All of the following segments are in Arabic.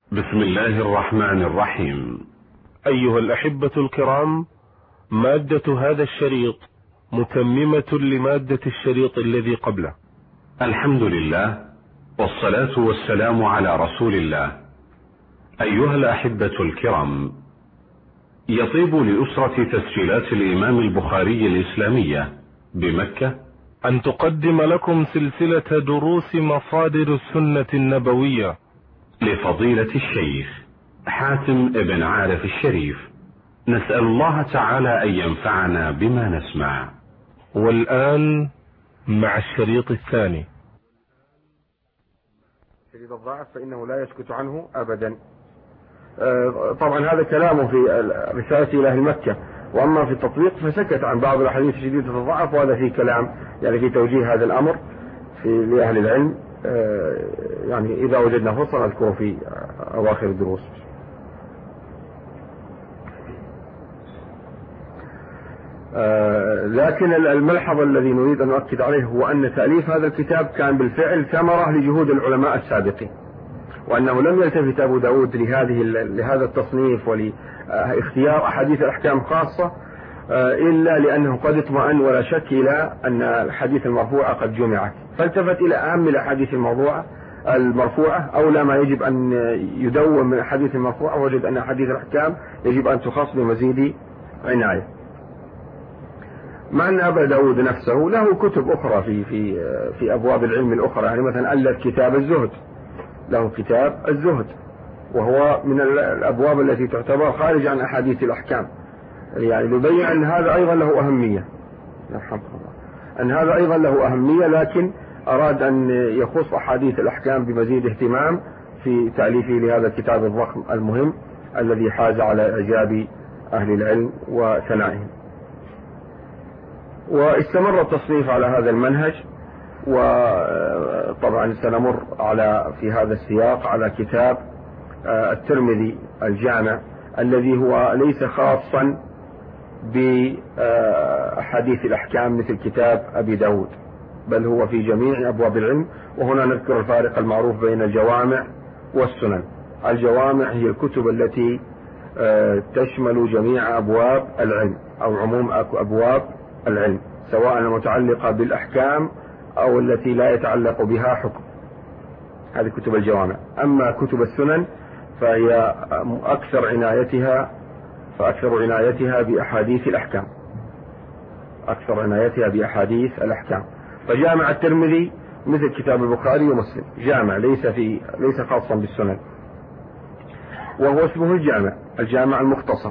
بسم الله الرحمن الرحيم. أيها الأحبة الكرام، مادة هذا الشريط متممة لمادة الشريط الذي قبله. الحمد لله والصلاة والسلام على رسول الله. أيها الأحبة الكرام، يطيب لأسرة تسجيلات الإمام البخاري الإسلامية بمكة أن تقدم لكم سلسلة دروس مصادر السنة النبوية لفضيلة الشيخ حاتم بن عارف الشريف. نسأل الله تعالى أن ينفعنا بما نسمع. والآن مع الشريط الثاني. شديد الضعف فإنه لا يسكت عنه أبدا. طبعا هذا كلامه في رسالة إلى أهل مكة، وأما في التطبيق فسكت عن بعض الأحاديث شديدة الضعف، وهذا فيه كلام يعني في توجيه هذا الأمر لأهل العلم. يعني إذا وجدنا فرصة نذكره في أواخر الدروس. لكن الملحظ الذي نريد أن نؤكد عليه هو أن تأليف هذا الكتاب كان بالفعل ثمرة لجهود العلماء السابقين، وأنه لم يلتفت أبو داود لهذا التصنيف ولاختيار أحاديث الأحكام خاصة إلا لأنه قد اطمأن ولا شك إلى أن الحديث المرفوعة قد جمعت، فالتفت إلى أهم الأحاديث المرفوعة أولى ما يجب أن يدون من الأحاديث المرفوعة، وجد أن أحاديث الأحكام يجب أن تخص بمزيد عناية. مع أن أبا داود نفسه له كتب أخرى في أبواب العلم الأخرى، يعني مثلا ألف كتاب الزهد، له كتاب الزهد وهو من الأبواب التي تعتبر خارج عن أحاديث الأحكام، يعني يبين أن هذا أيضا له أهمية، أن هذا أيضا له أهمية، لكن أراد أن يخص أحاديث الأحكام بمزيد اهتمام في تأليفه لهذا الكتاب الضخم المهم الذي حاز على إعجاب أهل العلم وثنائهم. واستمر التصنيف على هذا المنهج، وطبعا سنمر في هذا السياق على كتاب الترمذي الجامع، الذي هو ليس خاصا بأحاديث الأحكام مثل كتاب أبي داود، بل هو في جميع أبواب العلم. وهنا نذكر الفارق المعروف بين الجوامع والسنن. الجوامع هي الكتب التي تشمل جميع أبواب العلم أو عموم أبواب العلم، سواء المتعلقة بالأحكام أو التي لا يتعلق بها حكم، هذه كتب الجوامع. أما كتب السنن فهي أكثر عنايتها بأحاديث الأحكام، فجامع الترمذي مثل كتاب البخاري ومسلم، جامع ليس خاصا بالسنن، وهو اسمه الجامع المختصر.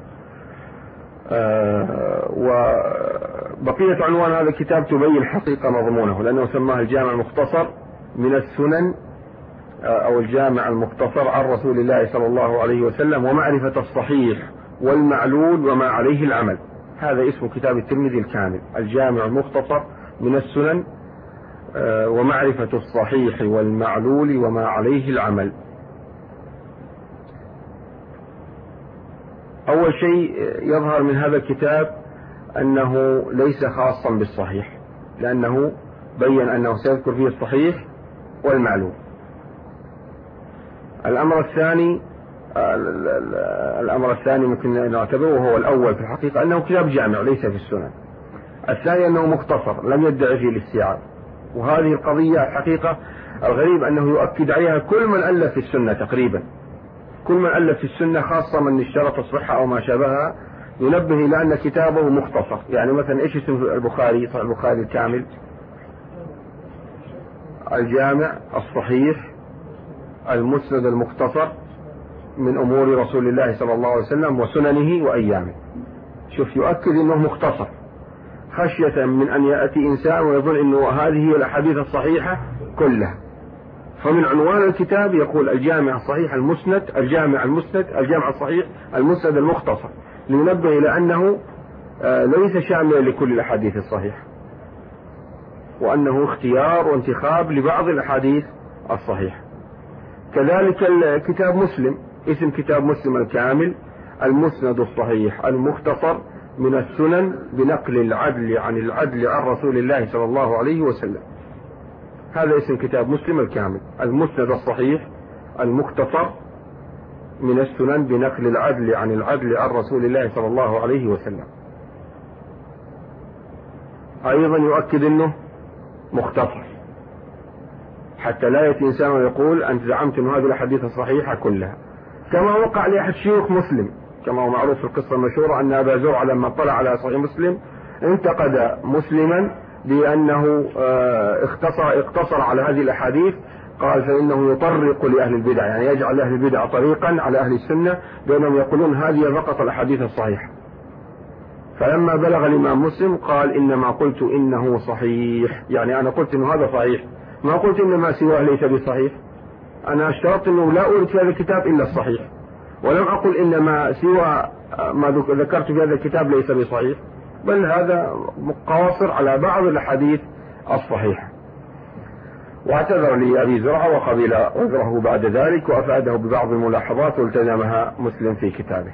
وبقية عنوان هذا الكتاب تبين حقيقة مضمونه، لأنه سماه الجامع المختصر من السنن أو الجامع المختصر عن رسول الله صلى الله عليه وسلم ومعرفة الصحيح والمعلول وما عليه العمل. هذا اسم كتاب الترمذي الكامل، الجامع المختصر من السنن ومعرفة الصحيح والمعلول وما عليه العمل. أول شيء يظهر من هذا الكتاب أنه ليس خاصا بالصحيح، لأنه بين أنه سيذكر فيه الصحيح والمعلوم. الأمر الثاني ممكن نعتبره وهو الأول في الحقيقة، أنه كتاب جامع ليس في السنن. الثاني أنه مختصر لم يدعي فيه الاستيعاب، وهذه القضية الحقيقة الغريب أنه يؤكد عليها كل من ألف في السنة تقريبا، كل من ألف في السنة خاصة من اشترط الصحة أو ما شابهها ينبه إلى أن كتابه مختصر. يعني مثلا إيش اسم البخاري؟ صحيح البخاري الكامل، الجامع الصحيح المسند المختصر من أمور رسول الله صلى الله عليه وسلم وسننه وأيامه. شوف، يؤكد أنه مختصر خشية من أن يأتي إنسان ويظن أنه هذه هي الأحاديث الصحيحة كلها، فمن عنوان الكتاب يقول الجامع الصحيح المسند، الجامع الصحيح المسند المختصر، لينبه إلى أنه ليس شاملا لكل الأحاديث الصحيحة، وأنه اختيار وانتخاب لبعض الأحاديث الصحيحة. كذلك كتاب مسلم، اسم كتاب مسلم الكامل، المسند الصحيح المختصر من السنن بنقل العدل عن رسول الله صلى الله عليه وسلم. هذا اسم كتاب مسلم الكامل، المسند الصحيح المختصر من السنن بنقل العدل عن العدل عن رسول الله صلى الله عليه وسلم. أيضا يؤكد أنه مختصر، حتى لا يأتي إنسان ويقول أنت زعمت أن هذه الأحاديث الصحيحة كلها، كما وقع لأحد شيوخ مسلم، كما هو معروف في القصة المشهورة أن أبا زرعة لما طلع على صحيح مسلم انتقد مسلما بأنه اقتصر على هذه الأحاديث، قال فإنه يطرق لأهل البدع، يعني يجعل أهل البدع طريقا على أهل السنة بأنهم يقولون هذه فقط الأحاديث الصحيحة. فلما بلغ الإمام مسلم قال إنما قلت إنه صحيح، يعني أنا قلت إنه هذا صحيح، ما قلت إنما سواه ليس بصحيح. أنا اشترطت أنه لا أورد في هذا الكتاب إلا الصحيح، ولم أقل إنما سوى ما ذكرت في هذا الكتاب ليس بصحيح، بل هذا قاصر على بعض الأحاديث الصحيحة. واعتذر لأبي زرعة وقبل عذره بعد ذلك، وأفاده ببعض الملاحظات والتزمها مسلم في كتابه.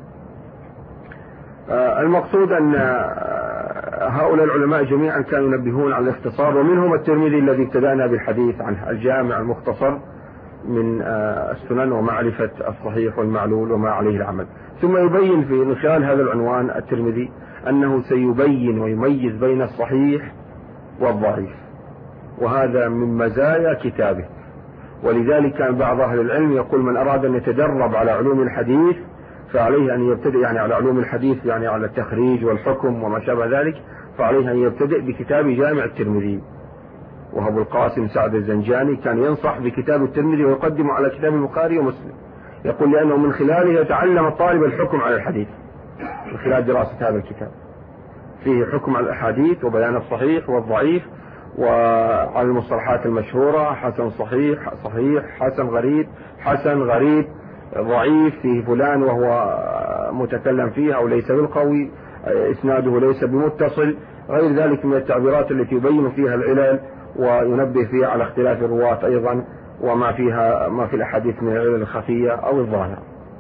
المقصود أن هؤلاء العلماء جميعا كانوا ينبهون على الاختصار، ومنهم الترمذي الذي ابتدأنا بالحديث عنه، الجامع المختصر من السنن ومعرفة الصحيح والمعلول وما عليه العمل. ثم يبين من خلال هذا العنوان الترمذي أنه سيبين ويميز بين الصحيح والضعيف، وهذا من مزايا كتابه. ولذلك كان بعض أهل العلم يقول من أراد أن يتدرب على علوم الحديث فعليه أن يبتدئ، يعني على علوم الحديث يعني على التخريج والحكم وما شابه ذلك، فعليه أن يبتدئ بكتاب جامع الترمذي. وأبو القاسم سعد الزنجاني كان ينصح بكتاب الترمذي ويقدم على كتاب البخاري ومسلم، يقول لأنه من خلاله يتعلم الطالب الحكم على الحديث، من خلال دراسة هذا الكتاب فيه حكم على الأحاديث وبيان الصحيح والضعيف، وعلى المصطلحات المشهورة حسن صحيح، صحيح حسن غريب، حسن غريب ضعيف فيه فلان وهو متكلم فيه أو ليس بالقوي، إسناده ليس بمتصل، غير ذلك من التعبيرات التي يبين فيها العلل وينبه فيها على اختلاف الرواة أيضا، وما فيها ما في الأحاديث من العلل الخفية أو الظاهرة.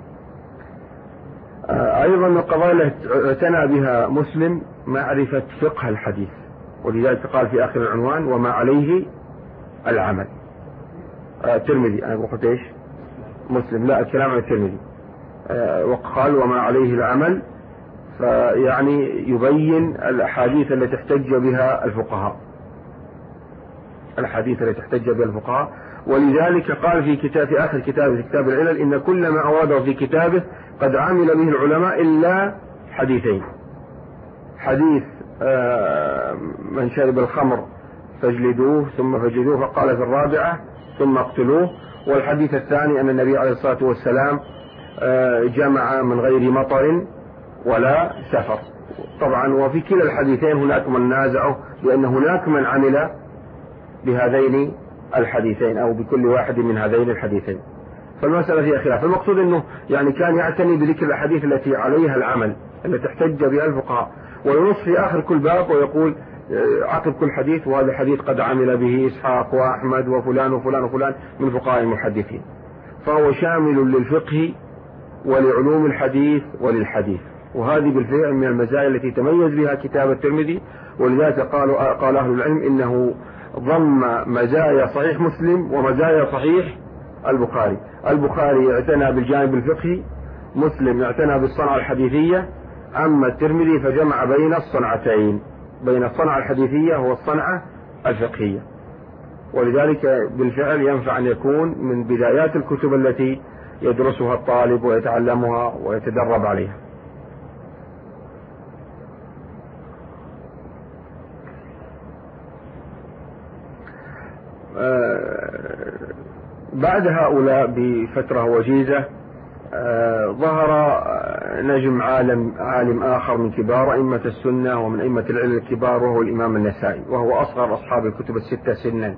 أيضا من القضايا التي اعتنى بها مسلم معرفة فقه الحديث، ولذلك قال في آخر العنوان وما عليه العمل. الترمذي أنا قلت إيش؟ مسلم، لا الكلام عن الترمذي. وقال وما عليه العمل، فيعني يبين الأحاديث التي احتج بها الفقهاء، الحديث التي احتج بها الفقهاء. ولذلك قال في آخر كتابه في كتاب العلل إن كل ما أورده في كتابه قد عمل به العلماء إلا حديثين: حديث من شرب الخمر فاجلدوه ثم فجلدوه، فقال في الرابعة ثم اقتلوه، والحديث الثاني أن النبي عليه الصلاة والسلام جمع من غير مطر ولا سفر. طبعا وفي كلا الحديثين هناك من نازعه لأن هناك من عمل بهذين الحديثين أو بكل واحد من هذين الحديثين، فالمسألة فيها خلاف. المقصود أنه يعني كان يعتني بذكر الأحاديث التي عليها العمل التي احتج بها الفقهاء، وينص في آخر كل باب ويقول عقب كل حديث وهذا الحديث قد عمل به إسحاق وأحمد وفلان وفلان وفلان من فقهاء المحدثين. فهو شامل للفقه ولعلوم الحديث وللحديث، وهذه بالفعل من المزايا التي تميز بها كتاب الترمذي. ولذلك قال أهل العلم إنه ضم مزايا صحيح مسلم ومزايا صحيح البخاري. البخاري اعتنى بالجانب الفقهي، مسلم اعتنى بالصنعة الحديثية، أما الترمذي فجمع بين الصنعتين، بين الصنعة الحديثية والصنعة الفقهية. ولذلك بالفعل ينفع أن يكون من بدايات الكتب التي يدرسها الطالب ويتعلمها ويتدرب عليها. بعد هؤلاء بفترة وجيزة ظهر نجم عالم آخر من كبار أئمة السنة ومن أئمة العلم الكبار، وهو الإمام النسائي، وهو أصغر أصحاب الكتب الستة سنا،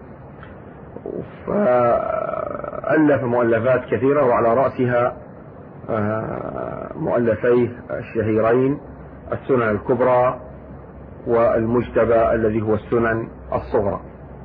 فألف مؤلفات كثيرة، وعلى رأسها مؤلفيه الشهيرين السنن الكبرى والمجتبى الذي هو السنن الصغرى.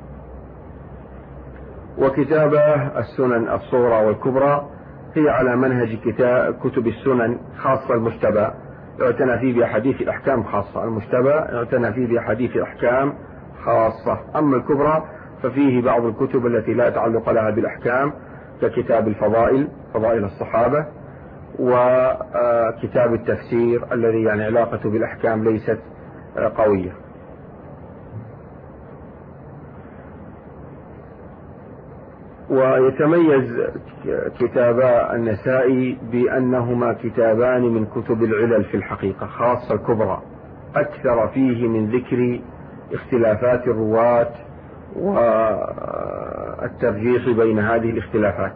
وكتابه السنن الصغرى والكبرى هي على منهج كتب السنن، خاصة المجتبى اعتنى فيه بأحاديث الأحكام خاصة، المجتبى اعتنى فيه بأحاديث الأحكام خاصة. أما الكبرى ففيه بعض الكتب التي لا تعلق لها بالأحكام ككتاب الفضائل، فضائل الصحابة، وكتاب التفسير الذي يعني علاقته بالأحكام ليست قوية. ويتميز كتابا النسائي بأنهما كتابان من كتب العلل في الحقيقة، خاصة الكبرى، أكثر فيه من ذكر اختلافات الرواة والترجيح بين هذه الاختلافات.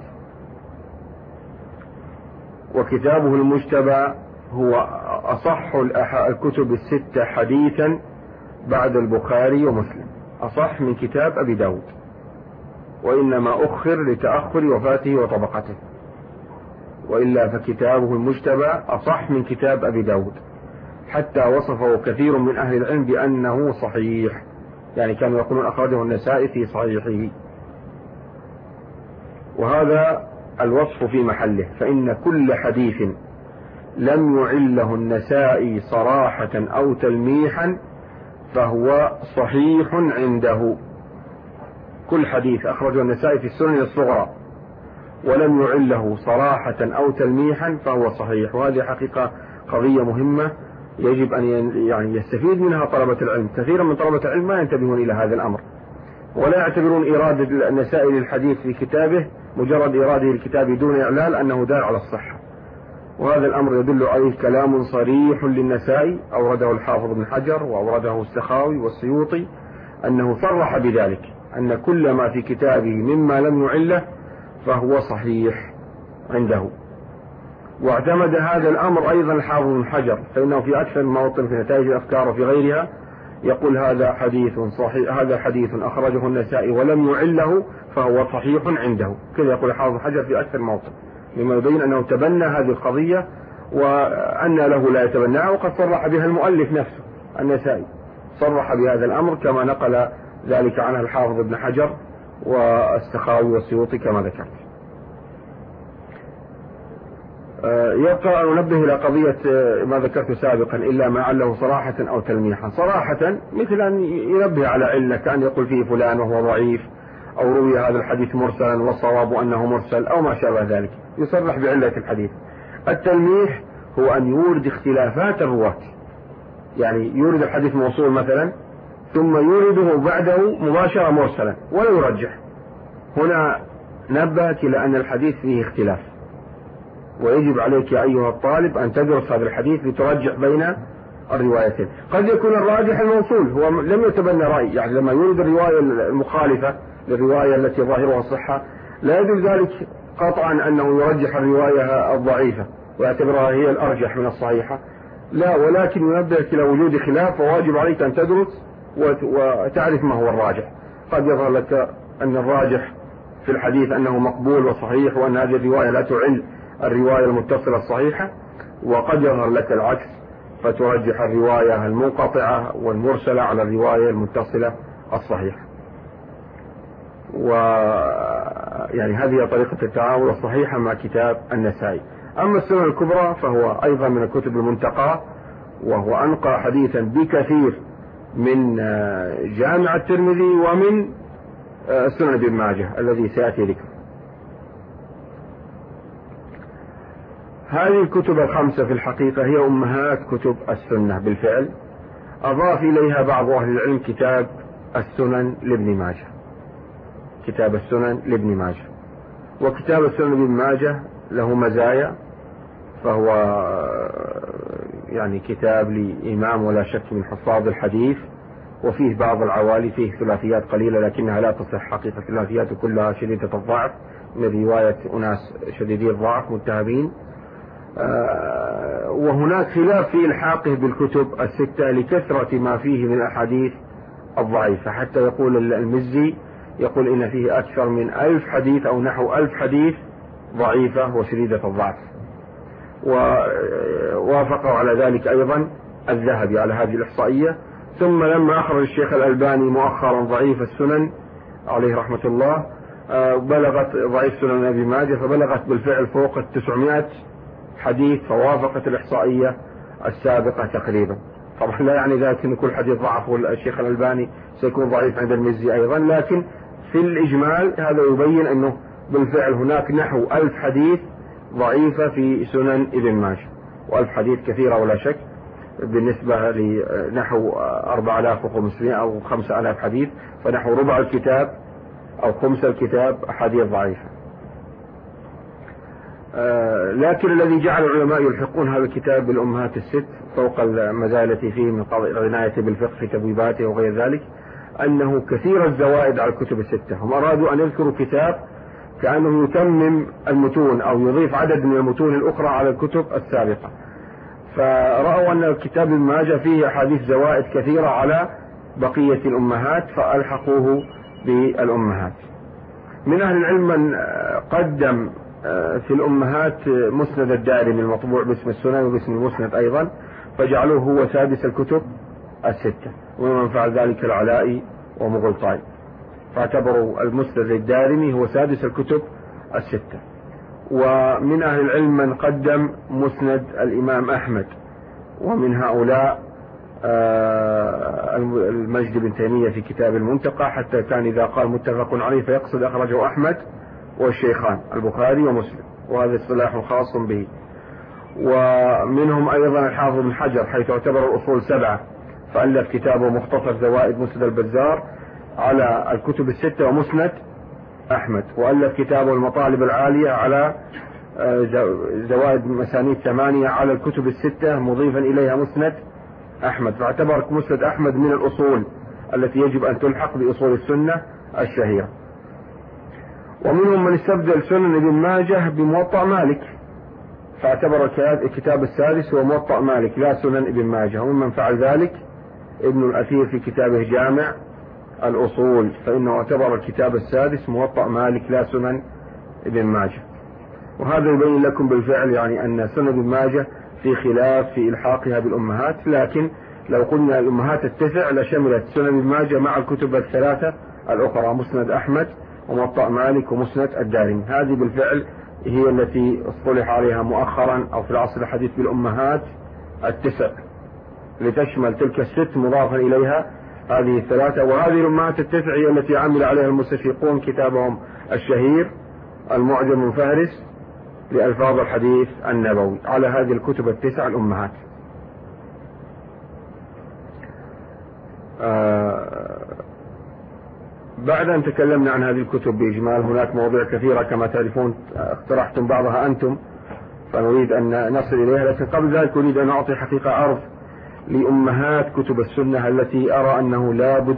وكتابه المجتبى هو أصح الكتب الستة حديثا بعد البخاري ومسلم، أصح من كتاب أبي داود، وإنما أخر لتأخر وفاته وطبقته، وإلا فكتابه المجتبى أصح من كتاب أبي داود، حتى وصفه كثير من أهل العلم بأنه صحيح، يعني كانوا يقولون أخرجه النسائي في صحيحه، وهذا الوصف في محله. فإن كل حديث لم يعله النسائي صراحة أو تلميحا فهو صحيح عنده. كل حديث أخرجه النسائي في السنن الصغرى ولم يعله صراحة أو تلميحا فهو صحيح، وهذه حقيقة قضية مهمة يجب أن يعني يستفيد منها طلبة العلم. كثيرا من طلبة العلم ما ينتبهون إلى هذا الأمر، ولا يعتبرون إيراد النسائي للحديث في كتابه مجرد إيراده للكتاب دون إعلال أنه دال على الصحة، وهذا الأمر يدل عليه كلام صريح للنسائي أورده الحافظ بن حجر وأورده السخاوي والسيوطي، أنه صرح بذلك، أن كل ما في كتابه مما لم يعله فهو صحيح عنده. واعتمد هذا الأمر أيضا الحافظ بن حجر، فإنه في أكثر موطن في نتائج الأفكار وفي غيرها يقول هذا حديث صحيح، هذا حديث أخرجه النسائي ولم يعله فهو صحيح عنده، كذا يقول الحافظ بن حجر في أكثر موطن، مما يبين أنه تبنى هذه القضية وأن له لا يتبناها، وقد صرح بها المؤلف نفسه النسائي، صرح بهذا الأمر كما نقل ذلك عنه الحافظ بن حجر والسخاوي والسيوطي كما ذكرت. يبقى أن ننبه إلى قضية ما ذكرت سابقا، إلا ما عله صراحة أو تلميحا. صراحة مثل أن ينبه على علة، كأن يقول فيه فلان وهو ضعيف، أو روي هذا الحديث مرسلا والصواب أنه مرسل، أو ما شابه ذلك، يصرح بعلة الحديث. التلميح هو أن يورد اختلافات الرواة، يعني يورد الحديث موصول مثلا ثم يورده بعده مباشرة مرسلا ولا يرجح. هنا نبهك إلى أن الحديث فيه اختلاف، ويجب عليك يا أيها الطالب أن تدرس هذا الحديث لترجح بين الروايتين. قد يكون الراجح الموصول، هو لم يتبنى رأي، يعني لما يورد الرواية المخالفة للرواية التي ظاهرها الصحة لا يدل ذلك قطعا أنه يرجح الرواية الضعيفة ويعتبرها هي الأرجح من الصحيحة، لا، ولكن ينبهك إلى وجود خلاف، فواجب عليك أن تدرس وتعرف ما هو الراجح. قد يظهر لك أن الراجح في الحديث أنه مقبول وصحيح، وأن هذه الرواية لا تعل الرواية المتصلة الصحيحة، وقد يظهر لك العكس فترجح الرواية المنقطعة والمرسلة على الرواية المتصلة الصحيحة. ويعني هذه طريقة التعامل الصحيحة مع كتاب النسائي. أما السنن الكبرى فهو أيضا من الكتب المنتقاة، وهو أنقى حديثا بكثير من جامع الترمذي ومن سنن ابن ماجه الذي سيأتي ذكره. هذه الكتب الخمسة في الحقيقة هي أمهات كتب السنة بالفعل، أضاف إليها بعض أهل العلم كتاب السنن لابن ماجه، كتاب السنن لابن ماجه. وكتاب السنن لابن ماجه له مزايا، فهو يعني كتاب لإمام ولا شك من حفاظ الحديث، وفيه بعض العوالي، فيه ثلاثيات قليلة لكنها لا تصح حقيقة، الثلاثيات كلها شديدة الضعف من رواية أناس شديدي الضعف متهمين. وهناك خلاف في إلحاقه بالكتب الستة لكثرة ما فيه من الأحاديث الضعيفة، حتى يقول المزي يقول إن فيه أكثر من 1000 حديث أو نحو 1000 حديث ضعيفة وشديدة الضعف. ووافقوا على ذلك أيضا الذهبي على هذه الإحصائية. ثم لما أخرج الشيخ الألباني مؤخرا ضعيف السنن عليه رحمة الله، بلغت ضعيف سنن أبي ماجه فبلغت بالفعل فوق 900 حديث، فوافقت الإحصائية السابقة تقريبا. طبعا لا يعني ذلك أن كل حديث ضعف الشيخ الألباني سيكون ضعيف عند المزي أيضا، لكن في الإجمال هذا يبين أنه بالفعل هناك نحو 1000 حديث ضعيفة في سنن ابن ماجه، و1000 حديث كثيرة ولا شك بالنسبة لنحو 4500 أو 5000 حديث، فنحو ربع الكتاب أو خمس الكتاب أحاديث ضعيفة. لكن الذي جعل العلماء يلحقون هذا الكتاب بالأمهات الست فوق المزايا التي فيه من العناية بالفقه في تبويباته وغير ذلك، أنه كثير الزوائد على الكتب الستة. هم أرادوا أن يذكروا كتاب كأنه يتمم المتون أو يضيف عدد من المتون الأخرى على الكتب السابقة، فرأوا أن الكتاب ابن ماجه فيه أحاديث زوائد كثيرة على بقية الأمهات فألحقوه بالأمهات. من أهل العلم من قدم في الأمهات مسند الدارمي المطبوع باسم السنن وباسم المسند أيضا، فجعلوه هو سادس الكتب الستة، ومن فعل ذلك العلائي ومغلطاي، فاعتبروا المسند الدارمي هو سادس الكتب الستة. ومن أهل العلم من قدم مسند الإمام أحمد، ومن هؤلاء المجد بن تيمية في كتاب المنتقى، حتى كان إذا قال متفق عليه فيقصد أخرجه أحمد والشيخان البخاري ومسلم، وهذا اصطلاح خاص به. ومنهم أيضا الحافظ بن حجر حيث اعتبر الأصول 7 فألف كتابه مختصر زوائد مسند البزار على الكتب الستة ومسند أحمد، وألف كتابه المطالب العالية على زوائد مسانيد 8 على الكتب الستة مضيفا إليها مسند أحمد، فاعتبر مسند أحمد من الأصول التي يجب أن تلحق بأصول السنة الشهيرة. ومنهم من استبدل سنن ابن ماجه بموطأ مالك، فاعتبر الكتاب السادس هو موطأ مالك لا سنن ابن ماجه. وممن فعل ذلك ابن الأثير في كتابه جامع الأصول، فإنه اعتبر الكتاب السادس موطأ مالك لا سنن ابن ماجه. وهذا يبين لكم بالفعل يعني أن سنن ابن ماجه في خلاف في إلحاقها بالأمهات، لكن لو قلنا الأمهات التسع لشملت سنن ابن ماجه مع الكتب الثلاثة الأخرى، مسند أحمد وموطأ مالك ومسند الدارمي. هذه بالفعل هي التي اصطلح عليها مؤخرا أو في العصر الحديث بالأمهات التسع، لتشمل تلك الست مضافا إليها هذه الثلاثة. وهذه الأمهات التسع هي التي عمل عليها المستشرقون كتابهم الشهير المعجم من فهرس لألفاظ الحديث النبوي على هذه الكتب التسع الأمهات. بعد أن تكلمنا عن هذه الكتب بإجمال، هناك مواضيع كثيرة كما تعرفون اقترحتم بعضها أنتم فنريد أن نصل إليها، لكن قبل ذلك أريد أن أعطي حقيقة عرض لأمهات كتب السنة التي أرى أنه لابد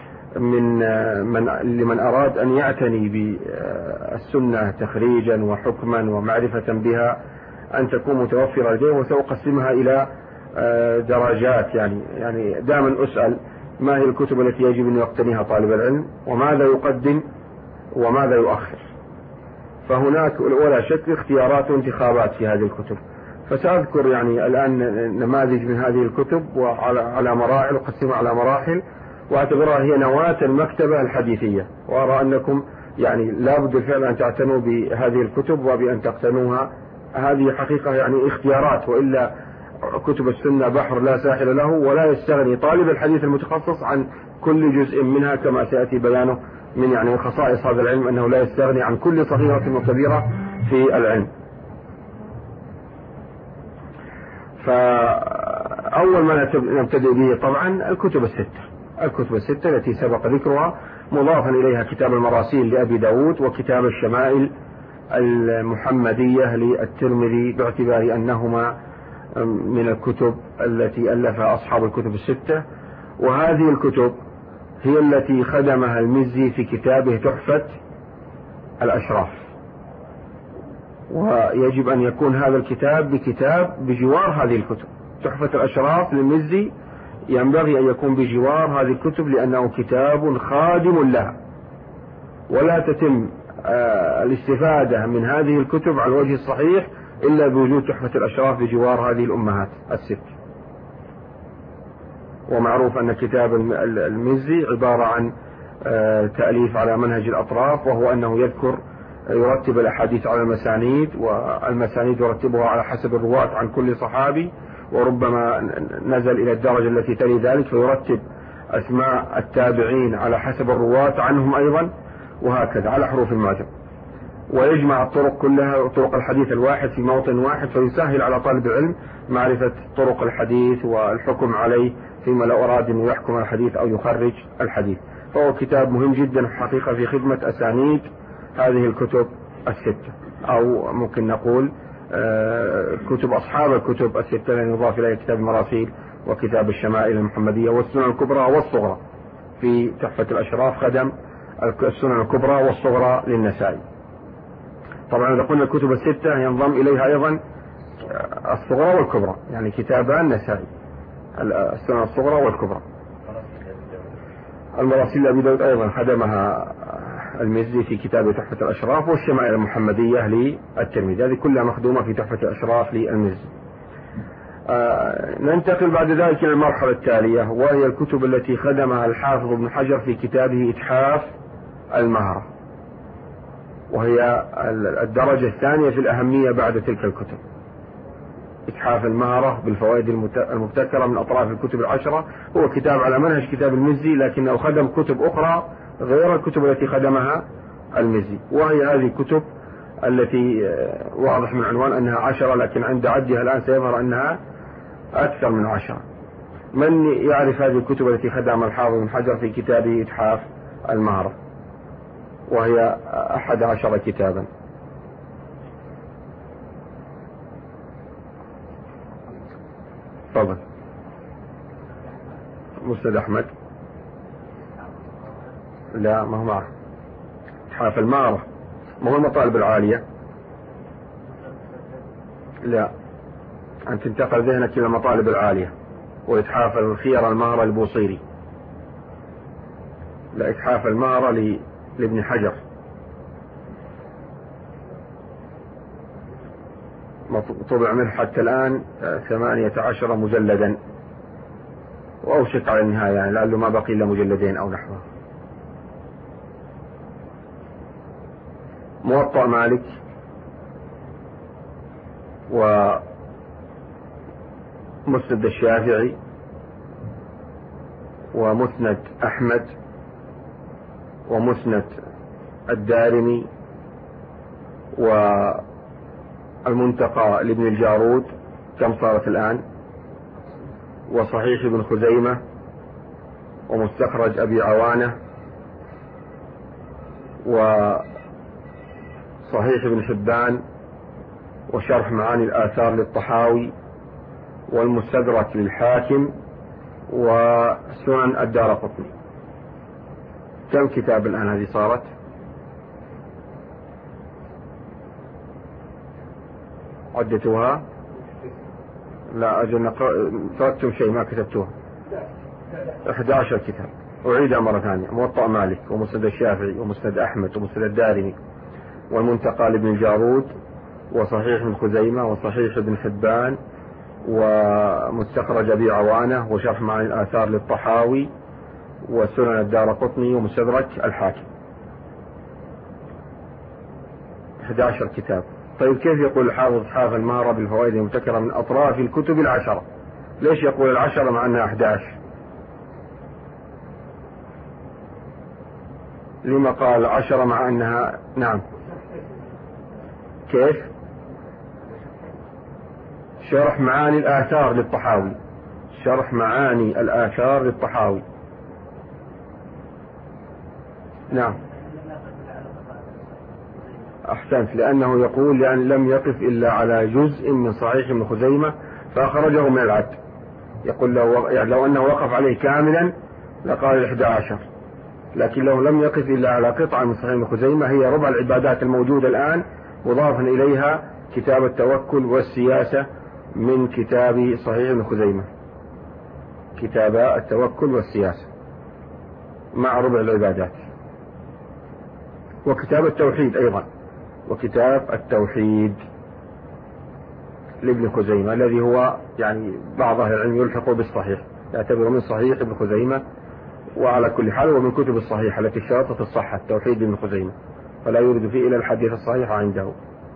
لمن أراد أن يعتني بالسنة تخريجا وحكما ومعرفة بها أن تكون متوفرة لديه، وسأقسمها إلى درجات. يعني دائما أسأل ما هي الكتب التي يجب أن يقتنيها طالب العلم، وماذا يقدم وماذا يؤخر. فهناك ولا شك اختيارات وانتخابات في هذه الكتب، فسأذكر يعني الآن نماذج من هذه الكتب وعلى مراحل، أقسمها على مراحل، واعتبرها هي نواة المكتبة الحديثية. وأرى أنكم يعني لابد بالفعل أن تعتنوا بهذه الكتب وبأن تقتنوها. هذه حقيقة يعني اختيارات، وإلا كتب السنة بحر لا ساحل له، ولا يستغني طالب الحديث المتخصص عن كل جزء منها، كما سيأتي بيانه من خصائص هذا العلم أنه لا يستغني عن كل صغيرة وكبيرة في العلم. فأول ما نبتدئ به طبعا الكتب الستة التي سبق ذكرها، مضافا إليها كتاب المراسيل لأبي داود وكتاب الشمائل المحمدية للترمذي، باعتبار أنهما من الكتب التي ألفها أصحاب الكتب الستة. وهذه الكتب هي التي خدمها المزي في كتابه تحفة الأشراف، ويجب أن يكون هذا الكتاب بجوار هذه الكتب. تحفة الأشراف للمزي ينبغي أن يكون بجوار هذه الكتب، لأنه كتاب خادم لها، ولا تتم الاستفادة من هذه الكتب على الوجه الصحيح إلا بوجود تحفة الأشراف بجوار هذه الأمهات الست. ومعروف أن كتاب المزي عبارة عن تأليف على منهج الأطراف، وهو أنه يرتب الأحاديث على المسانيد، والمسانيد يرتبها على حسب الرواة عن كل صحابي، وربما نزل إلى الدرجة التي تلي ذلك فيرتب أسماء التابعين على حسب الرواة عنهم أيضا، وهكذا على حروف المعجم. ويجمع الطرق كلها، طرق الحديث الواحد في موطن واحد، فيسهل على طالب العلم معرفة طرق الحديث والحكم عليه فيما لو أراد أن يحكم الحديث أو يخرج الحديث. فهو كتاب مهم جدا حقيقة في خدمة أسانيد هذه الكتب الستة، أو ممكن نقول كتب أصحاب الكتب الستة، لأن يضاف إليه كتاب المراسيل وكتاب الشمائل المحمدية والسنن الكبرى والصغرى. في تحفة الأشراف خدم السنن الكبرى والصغرى للنسائي. طبعا إذا قلنا الكتب الستة ينضم إليها أيضا الصغرى والكبرى، يعني كتابان نسائي، السنن الصغرى والكبرى. المراسيل لأبي داود أيضا خدمها المزي في كتاب تحفة الأشراف، والشمائل المحمدية للترمذي، هذه كلها مخدومة في تحفة الأشراف للمزي. ننتقل بعد ذلك إلى المرحلة التالية، وهي الكتب التي خدمها الحافظ ابن حجر في كتابه إتحاف المهرة، وهي الدرجة الثانية في الأهمية بعد تلك الكتب. إتحاف المهرة بالفوائد المبتكرة من أطراف الكتب العشرة هو كتاب على منهج كتاب المزي، لكنه خدم كتب أخرى غير الكتب التي خدمها المزي، وهي هذه الكتب التي واضح من عنوان أنها 10، لكن عند عدها الآن سيظهر أنها أكثر من 10. من يعرف هذه الكتب التي خدمها الحافظ ابن حجر في كتابه إتحاف المهرة، وهي 11 كتابا؟ تفضل. مسند أحمد؟ لا، ما هو معه. إتحاف المهرة ما هو المطالب العالية؟ لا، أن تنتقل ذهنك إلى المطالب العالية، وإتحاف الخير المهرة البوصيري. لا، إتحاف المهرة لابن حجر، طبع منه حتى الآن 18 مجلدا، وأوشك على النهاية، يعني لعله ما بقي إلا مجلدين أو نحوه. موطأ مالك ومسند الشافعي ومسند أحمد ومسند الدارمي والمنتقى لابن الجارود، كم صارت الآن؟ وصحيح ابن خزيمة ومستخرج أبي عوانة وصحيح ابن حبان وشرح معاني الآثار للطحاوي والمستدرك للحاكم وسنن الدارقطني. كم كتاب الآن هذه صارت؟ عدتوها؟ لا، أجل تركتم شيء ما كتبتوها. 11 كتاب. أعيدها مرة ثانية: موطأ مالك ومسند الشافعي ومسند أحمد ومسند الدارمي والمنتقى لابن الجارود وصحيح ابن خزيمة وصحيح ابن حبان ومستخرج أبي عوانة وشرح معاني الآثار للطحاوي وسنن الدارقطني ومستدرك الحاكم. 11 كتاب. طيب كيف يقول الحافظ إتحاف المهرة بالفوائد المبتكرة من أطراف الكتب العشرة؟ ليش يقول 10 مع أنها 11؟ لما قال 10 مع أنها؟ نعم، كيف؟ شرح معاني الآثار للطحاوي، شرح معاني الآثار للطحاوي. نعم، أحسنت، لأنه يقول يعني لم يقف إلا على جزء من صحيح ابن خزيمة فأخرجه من العد. يقول لو أنه وقف عليه كاملا لقال 11، لكن لو لم يقف إلا على قطعة من صحيح ابن خزيمة هي ربع العبادات الموجودة الآن، مضافا إليها كتاب التوكل والسياسة من كتاب صحيح ابن خزيمة، كتاب التوكل والسياسة مع ربع العبادات، وكتاب التوحيد أيضا، وكتاب التوحيد لابن خزيمة الذي هو يعني بعض أهل العلم يلحقه بالصحيح، يعتبر من صحيح ابن خزيمة، وعلى كل حال ومن كتب الصحيحة التي اشترطت الصحة، التوحيد ابن خزيمة، فلا يورد فيه إلى الحديث الصحيح عنده.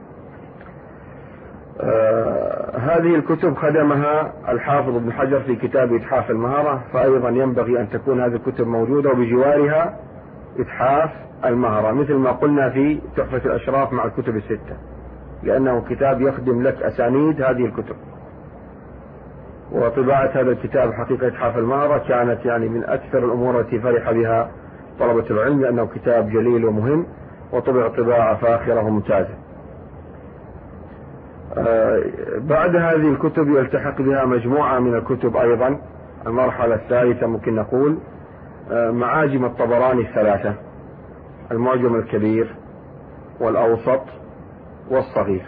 هذه الكتب خدمها الحافظ ابن حجر في كتاب إتحاف المهرة، فأيضا ينبغي أن تكون هذه الكتب موجودة، وبجوارها إتحاف المهرة مثل ما قلنا في تحفة الأشراف مع الكتب الستة، لأنه كتاب يخدم لك أسانيد هذه الكتب. وطباعة هذا الكتاب حقيقة إتحاف المهرة كانت يعني من أكثر الأمور التي فرح بها طلبة العلم، لأنه كتاب جليل ومهم، وطبع طباعة فاخرة وممتازة. بعد هذه الكتب يلتحق بها مجموعة من الكتب أيضا. المرحلة الثالثة ممكن نقول معاجم الطبراني الثلاثة: المعجم الكبير والأوسط والصغير.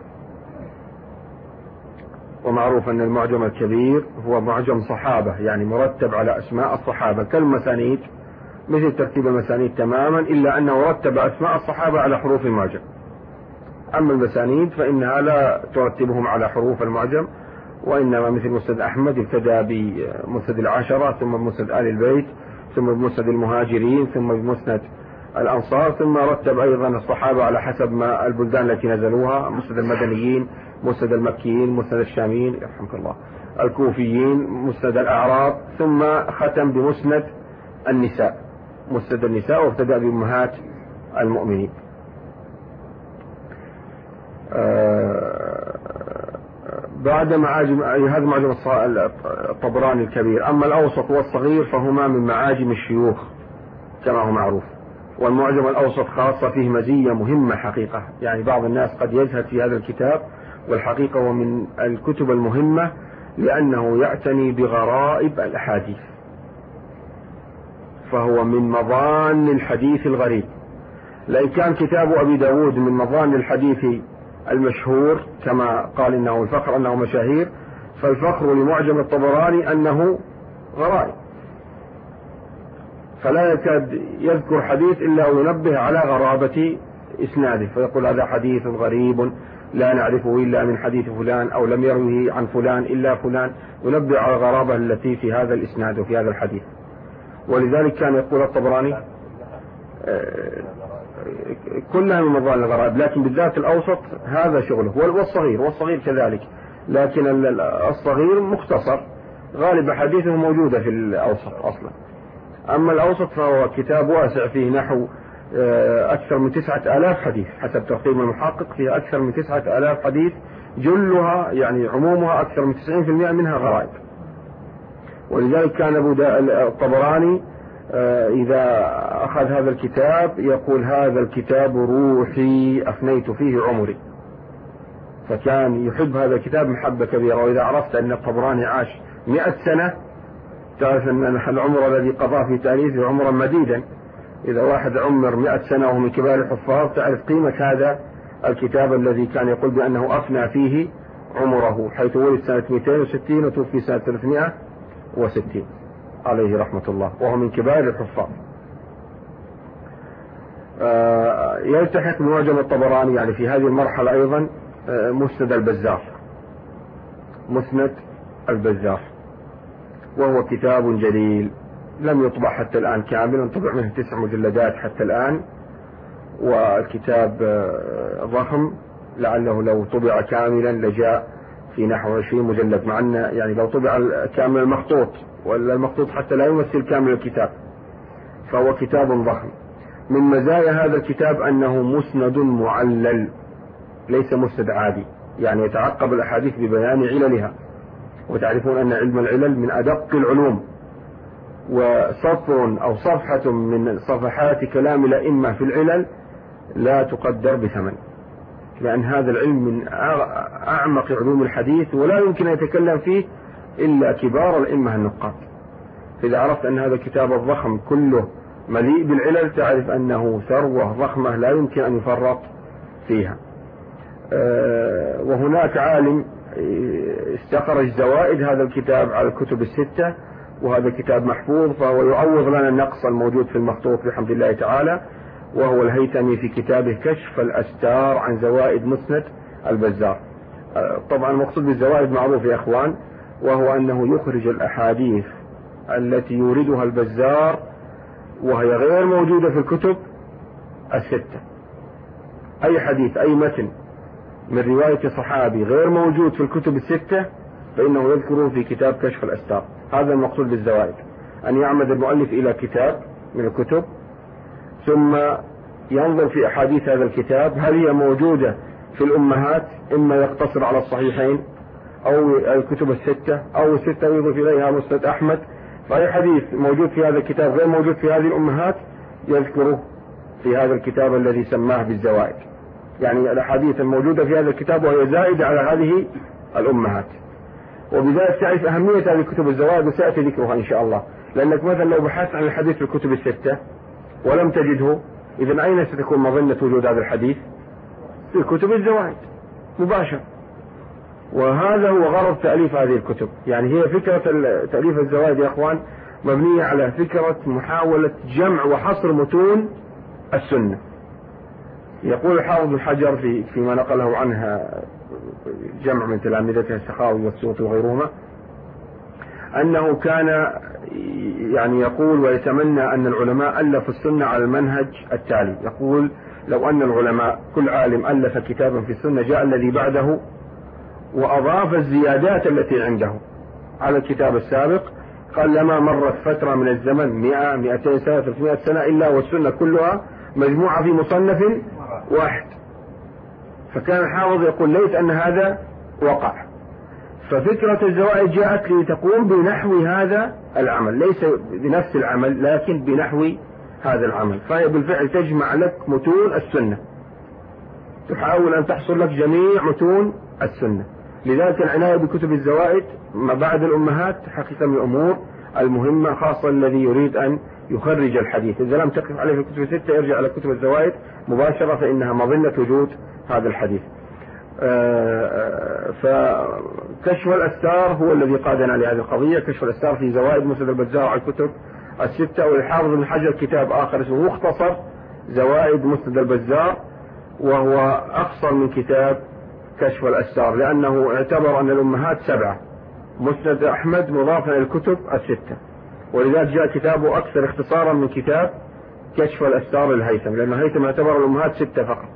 ومعروف أن المعجم الكبير هو معجم صحابة، يعني مرتب على أسماء الصحابة كالمسانيد، مثل ترتيب المسانيد تماما، إلا أنه رتب أسماء الصحابة على حروف المعجم. أما المسانيد فإنها لا ترتبهم على حروف المعجم، وإنما مثل مسند أحمد ابتدأ بمسند العشرة، ثم بمسند آل البيت، ثم بمسند المهاجرين، ثم بمسند الأنصار، ثم رتب أيضا الصحابة على حسب ما البلدان التي نزلوها: مسند المدنيين، مسند المكيين، مسند الشاميين يرحمك الله، الكوفيين، مسند الأعراب، ثم ختم بمسند النساء، مسند النساء، وابتدأ بأمهات المؤمنين. بعد معاجم هذا معجم الطبراني الكبير. أما الأوسط والصغير فهما من معاجم الشيوخ كما هو معروف. والمعجم الأوسط خاصة فيه مزية مهمة حقيقة، يعني بعض الناس قد يزهد في هذا الكتاب، والحقيقة هو من الكتب المهمة لأنه يعتني بغرائب الأحاديث، فهو من مظان الحديث الغريب. لأن كان كتاب أبي داود من مظان الحديث المشهور كما قال إنه الفخر أنه مشاهير، فالفخر لمعجم الطبراني أنه غرائب، فلا يكاد يذكر حديث إلا وينبه على غرابة إسناده، فيقول هذا حديث غريب لا نعرفه إلا من حديث فلان، أو لم يروه عن فلان إلا فلان، ينبه على الغرابة التي في هذا الإسناد وفي هذا الحديث. ولذلك كان يقول الطبراني كلها من مظاهر الغرائب، لكن بالذات الأوسط هذا شغله، والصغير كذلك، لكن الصغير مختصر، غالب حديثه موجودة في الأوسط أصلا. أما الأوسط فهو كتاب واسع، فيه نحو أكثر من 9000 حديث حسب تقييم المحقق، فيه أكثر من 9000 حديث، جلها يعني عمومها أكثر من 90% منها غرائب. ولذلك كان الطبراني إذا أخذ هذا الكتاب يقول هذا الكتاب روحي أفنيت فيه عمري، فكان يحب هذا الكتاب محبة كبيرة. وإذا عرفت أن الطبراني عاش 100 سنة تعرف أن العمر الذي قضاه في تأليفه عمرا مديدا. إذا واحد عمر 100 سنة وهو من كبار الحفاظ تعرف قيمة هذا الكتاب الذي كان يقول بأنه أفنى فيه عمره، حيث ولد سنة 260 وتوفي سنة 360 عليه رحمة الله، وهو من كبار الحفاظ. يلتحق بمعجم الطبراني يعني في هذه المرحلة أيضا مسند البزار، وهو كتاب جليل لم يطبع حتى الآن كاملا، طبع منه 9 مجلدات حتى الآن، والكتاب ضخم، لعله لو طبع كاملا لجاء في نحو 20 مجلد، مع أن يعني لو طبع كامل المخطوط، ولا المخطوط حتى لا يمثل كامل الكتاب، فهو كتاب ضخم. من مزايا هذا الكتاب أنه مسند معلل، ليس مسند عادي، يعني يتعقب الأحاديث ببيان عللها، وتعرفون أن علم العلل من أدق العلوم، وسطر أو صفحة من صفحات كلام الأئمة في العلل لا تقدر بثمن، لأن هذا العلم من أعمق علوم الحديث، ولا يمكن أن يتكلم فيه إلا كبار الأئمة النقاد. إذا عرفت أن هذا الكتاب الضخم كله مليء بالعلل تعرف أنه ثروة ضخمة لا يمكن أن يفرط فيها. وهناك عالم استخرج زوائد هذا الكتاب على الكتب الستة، وهذا الكتاب محفوظ، فهو يعوض لنا النقص الموجود في المخطوط بحمد الله تعالى، وهو الهيثمي في كتابه كشف الأستار عن زوائد مسند البزار. طبعا المقصود بالزوائد معروف يا أخوان، وهو أنه يخرج الأحاديث التي يوردها البزار وهي غير موجودة في الكتب الستة. أي حديث أي متن من رواية صحابي غير موجود في الكتب الستة فإنه يذكره في كتاب كشف الأستار. هذا المقصود بالزوائد، أن يعمد المؤلف إلى كتاب من الكتب ثم ينظر في أحاديث هذا الكتاب هل هي موجودة في الأمهات، إما يقتصر على الصحيحين أو الكتب الستة أو الستة ويضيف إليها مسند أحمد، فأي حديث موجود في هذا الكتاب غير موجود في هذه الأمهات يذكره في هذا الكتاب الذي سماه بالزوائد، يعني الأحاديث الموجودة في هذا الكتاب وهي زائدة على هذه الأمهات. وبذلك تعرف أهمية هذه الكتب الزوائد وسيأتي ذكرها إن شاء الله، لأنك مثلا لو بحثت عن الحديث في الكتب الستة ولم تجده، إذن أين ستكون مظنة وجود هذا الحديث؟ في كتب الزوائد مباشر. وهذا هو غرض تأليف هذه الكتب، يعني هي فكرة تأليف الزوائد يا أخوان مبنية على فكرة محاولة جمع وحصر متون السنة. يقول الحافظ بن حجر فيما نقله عنها جمع من تلامذته السخاوي والسيوطي وغيرهما أنه كان يعني يقول ويتمنى أن العلماء ألفوا السنة على المنهج التالي. يقول لو أن العلماء كل عالم ألف كتابا في السنة جاء الذي بعده وأضاف الزيادات التي عنده على الكتاب السابق، قال لما مرت فترة من الزمن 100 200 سنة 300 سنة إلا والسنة كلها مجموعة في مصنف واحد. فكان الحافظ يقول ليت أن هذا وقع. ففكرة الزوائد جاءت لتقوم بنحو هذا العمل، ليس بنفس العمل لكن بنحو هذا العمل، فهي بالفعل تجمع لك متون السنة، تحاول أن تحصل لك جميع متون السنة. لذلك العناية بكتب الزوائد ما بعد الأمهات حقيقة من الأمور المهمة، خاصة الذي يريد أن يخرج الحديث. إذا لم تقف عليه في الكتب الستة يرجع على كتب الزوائد مباشرة، فإنها مظنة وجود هذا الحديث. فكشف الأستار هو الذي قادنا لهذه القضية. كشف الأستار في زوائد مسند البزار على الكتب الستة، والحافظ بن حجر كتاب آخر اسمه مختصر زوائد مسند البزار، وهو أقصر من كتاب كشف الأستار، لأنه اعتبر أن الأمهات 7، مسند أحمد مضافا إلى الكتب الستة، ولذلك جاء كتابه أكثر اختصارا من كتاب كشف الأستار للهيثم، لأن الهيثم اعتبر الأمهات 6 فقط.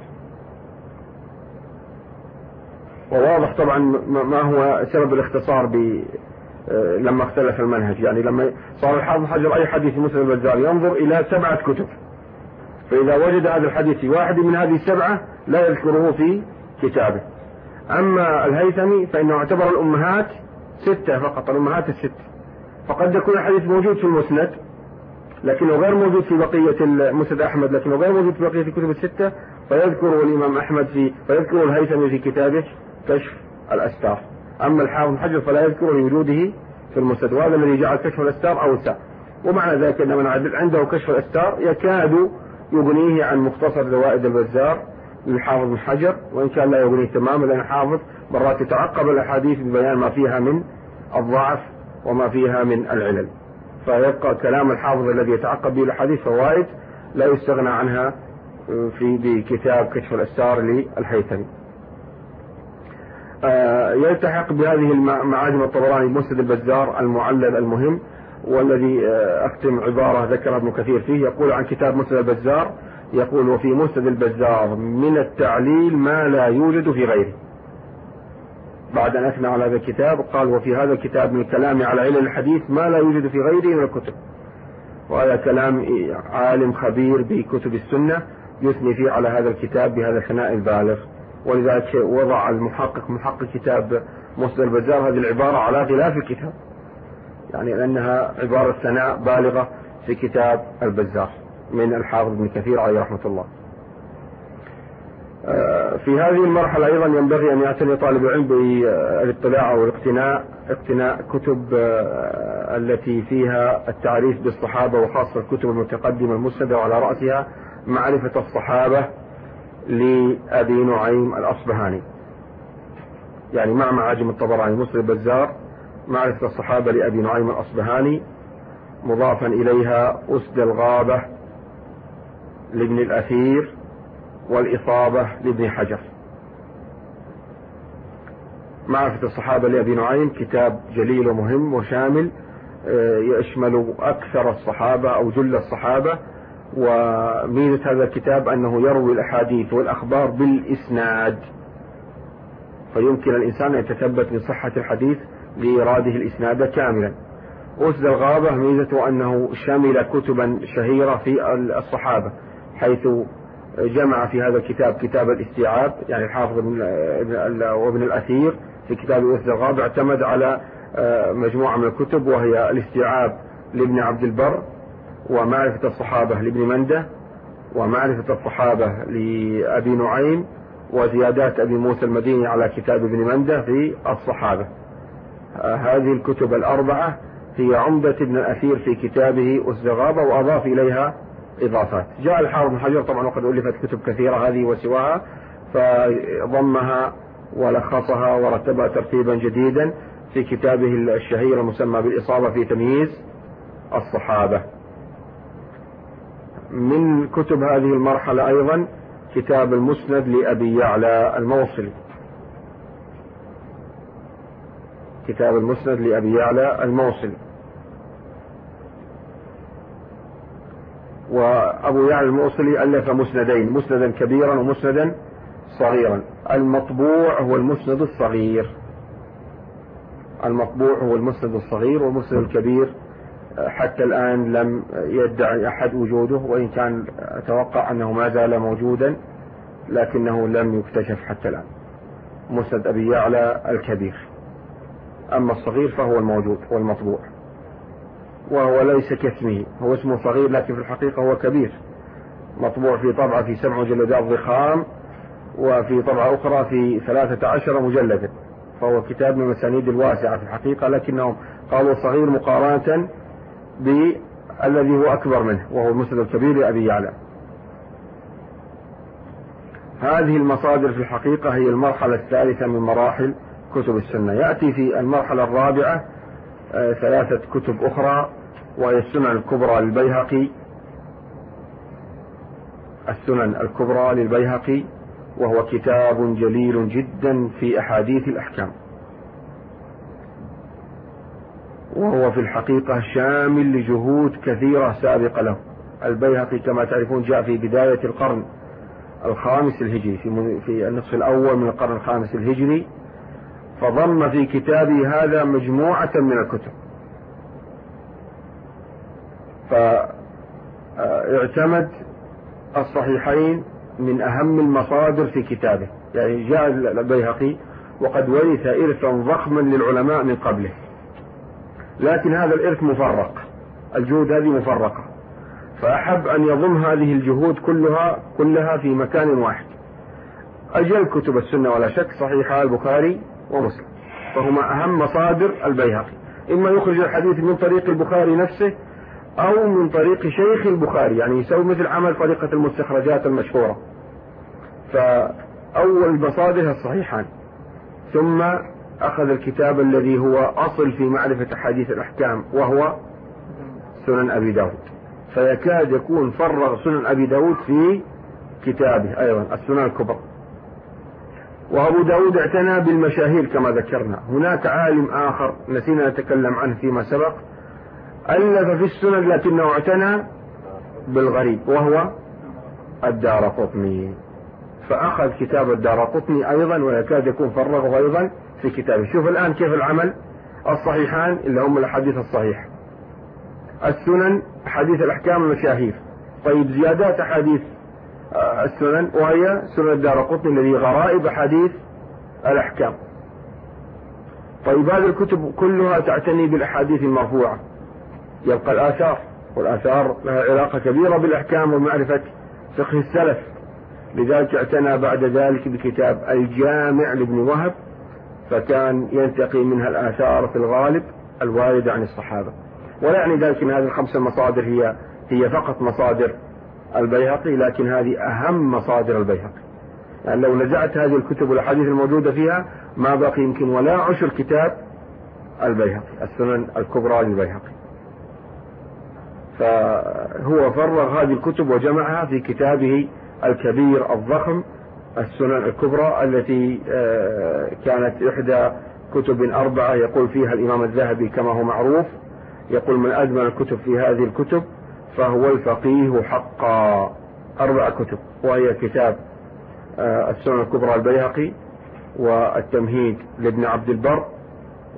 وواضح طبعا ما هو سبب الاختصار لما اختلف المنهج، يعني لما صار الحافظ حجر أي حديث في مسند البزار ينظر إلى 7 كتب، فإذا وجد هذا الحديث في واحد من هذه 7 لا يذكره في كتابه. أما الهيثمي فإنه اعتبر الأمهات 6 فقط، الأمهات ال6، فقد يكون الحديث موجود في المسند لكنه غير موجود في بقية مسند أحمد، لكنه غير موجود في بقية الكتب ال6، فيذكره الإمام أحمد فيذكره الهيثمي في كتابه كشف الأستار. أما الحافظ حجر فلا يذكره لوجوده في المسند، وهذا الذي جعل كشف الأستار أوسع. ومعنى ذلك أن من عنده كشف الأستار يكاد يغنيه عن مختصر زوائد البزار للحافظ بن حجر، وإن كان لا يغنيه تماما، لأن الحافظ مرات يتعقب الأحاديث ببيان ما فيها من الضعف وما فيها من العلل، فيبقى كلام الحافظ الذي يتعقب به الأحاديث فوائد لا يستغنى عنها بكتاب كشف الأستار للهيثمي. يلتحق بهذه معاجم الطبراني مسند البزار المعلل المهم، والذي أختم عبارة ذكرها ابن كثير فيه، يقول عن كتاب مسند البزار، يقول وفي مسند البزار من التعليل ما لا يوجد في غيره. بعد أن أثنى على هذا الكتاب قال وفي هذا الكتاب من الكلام على علل الحديث ما لا يوجد في غيره من الكتب. وهذا كلام عالم خبير بكتب السنة يثني فيه على هذا الكتاب بهذا الثناء البالغ، ولذلك وضع محقق كتاب مسند البزار هذه العبارة على غلاف الكتاب، يعني لأنها عبارة ثناء بالغة في كتاب البزار من الحافظ ابن كثير عليه رحمة الله. في هذه المرحلة أيضا ينبغي أن يعتني طالب العلم بالاطلاع أو اقتناء كتب التي فيها التعريف بالصحابة، وخاصة الكتب المتقدمة المسندة، وعلى رأسها معرفة الصحابة لأبي نعيم الأصبهاني، يعني مع معاجم الطبراني مسند البزار معرفة الصحابة لأبي نعيم الأصبهاني، مضافا إليها أسد الغابة لابن الأثير، والإصابة لابن حجر. معرفة الصحابة لأبي نعيم كتاب جليل ومهم وشامل، يشمل أكثر الصحابة أو جل الصحابة. وميزة هذا الكتاب أنه يروي الأحاديث والأخبار بالإسناد، فيمكن الإنسان أن يتثبت من صحة الحديث لإراده الإسناد كاملا. أسد الغابة ميزته أنه شمل كتبا شهيرة في الصحابة، حيث جمع في هذا الكتاب كتاب الاستيعاب، يعني الحافظ وابن الأثير في كتاب أسد الغابة اعتمد على مجموعة من الكتب، وهي الاستيعاب لابن عبد البر، ومعرفة الصحابة لابن منده، ومعرفة الصحابة لأبي نعيم، وزيادات أبي موسى المديني على كتاب ابن منده في الصحابة. هذه الكتب الأربعة هي عمدة ابن الأثير في كتابه أسد الغابة، وأضاف إليها إضافات. جاء الحافظ بن حجر طبعا وقد ألفت كتب كثيرة هذه وسواها، فضمها ولخصها ورتبها ترتيبا جديدا في كتابه الشهير المسمى بالإصابة في تمييز الصحابة. من كتب هذه المرحلة أيضا كتاب المسند لأبي يعلى الموصلي، كتاب المسند لأبي يعلى الموصلي. وأبو يعلى الموصلي ألف مسندين، مسندا كبيرا ومسندا صغيرا. المطبوع هو المسند الصغير، المطبوع هو المسند الصغير، والمسند الكبير حتى الآن لم يدعي أحد وجوده، وإن كان أتوقع أنه ما زال موجودا لكنه لم يكتشف حتى الآن، مسند أبي يعلى الكبير. أما الصغير فهو الموجود والمطبوع، وهو ليس كاسمه، هو اسمه صغير لكن في الحقيقة هو كبير، مطبوع في طبعة في 7 مجلدات ضخام، وفي طبعة أخرى في 13 مجلدا، فهو كتاب من المسانيد الواسعة في الحقيقة، لكنهم قالوا صغير مقارنة بالذي هو أكبر منه وهو المسند الكبير لأبي يعلى. هذه المصادر في الحقيقة هي المرحلة الثالثة من مراحل كتب السنة. يأتي في المرحلة الرابعة 3 كتب أخرى، وهي السنن الكبرى للبيهقي، السنن الكبرى للبيهقي، وهو كتاب جليل جدا في أحاديث الأحكام، وهو في الحقيقة شامل لجهود كثيرة سابقة له. البيهقي كما تعرفون جاء في بداية القرن الخامس الهجري، في النصف الأول من القرن الخامس الهجري، فضم في كتابه هذا مجموعة من الكتب، فاعتمد الصحيحين من أهم المصادر في كتابه. يعني جاء البيهقي وقد ورث إرثا ضخما للعلماء من قبله، لكن هذا الإرث مفرق، الجهود هذه مفرقة، فأحب أن يضم هذه الجهود كلها في مكان واحد. أجل كتب السنة ولا شك صحيح البخاري ومسلم، فهما أهم مصادر البيهقي، إما يخرج الحديث من طريق البخاري نفسه أو من طريق شيخ البخاري، يعني يسوي مثل عمل طريقة المستخرجات المشهورة. فأول مصادر الصحيحان، ثم أخذ الكتاب الذي هو أصل في معرفة حديث الأحكام وهو سنن أبي داود، فيكاد يكون فرغ سنن أبي داود في كتابه أيضا السنن الكبرى. وأبو داود اعتنى بالمشاهير كما ذكرنا. هناك عالم آخر نسينا نتكلم عنه فيما سبق، ألف في السنن لكنه اعتنى بالغريب، وهو الدارقطني، فأخذ كتاب الدارقطني أيضا ويكاد يكون فرغه أيضا في كتابه. شوف الآن كيف العمل، الصحيحان اللي هم الحديث الصحيح، السنن حديث الأحكام المشاهير، طيب زيادات حديث السنن وهي سنن الدارقطني الذي غرائب حديث الأحكام. طيب هذه الكتب كلها تعتني بالأحاديث المرفوعة، يبقى الآثار، والآثار لها علاقة كبيرة بالأحكام ومعرفة فقه السلف، لذلك اعتنى بعد ذلك بكتاب الجامع لابن وهب، فكان ينتقي منها الآثار في الغالب الواردة عن الصحابة. ولا يعني ذلك ان هذه ال5 مصادر هي فقط مصادر البيهقي، لكن هذه أهم مصادر البيهقي. يعني لو نزعت هذه الكتب والأحاديث الموجودة فيها ما بقي يمكن ولا 10 كتاب البيهقي، السنن الكبرى للبيهقي. فهو فرغ هذه الكتب وجمعها في كتابه الكبير الضخم السنن الكبرى، التي كانت إحدى كتب 4 يقول فيها الإمام الذهبي كما هو معروف، يقول من أجمل الكتب في هذه الكتب فهو الفقيه حقا. 4 كتب، وهي كتاب السنن الكبرى البيهقي، والتمهيد لابن عبد البر،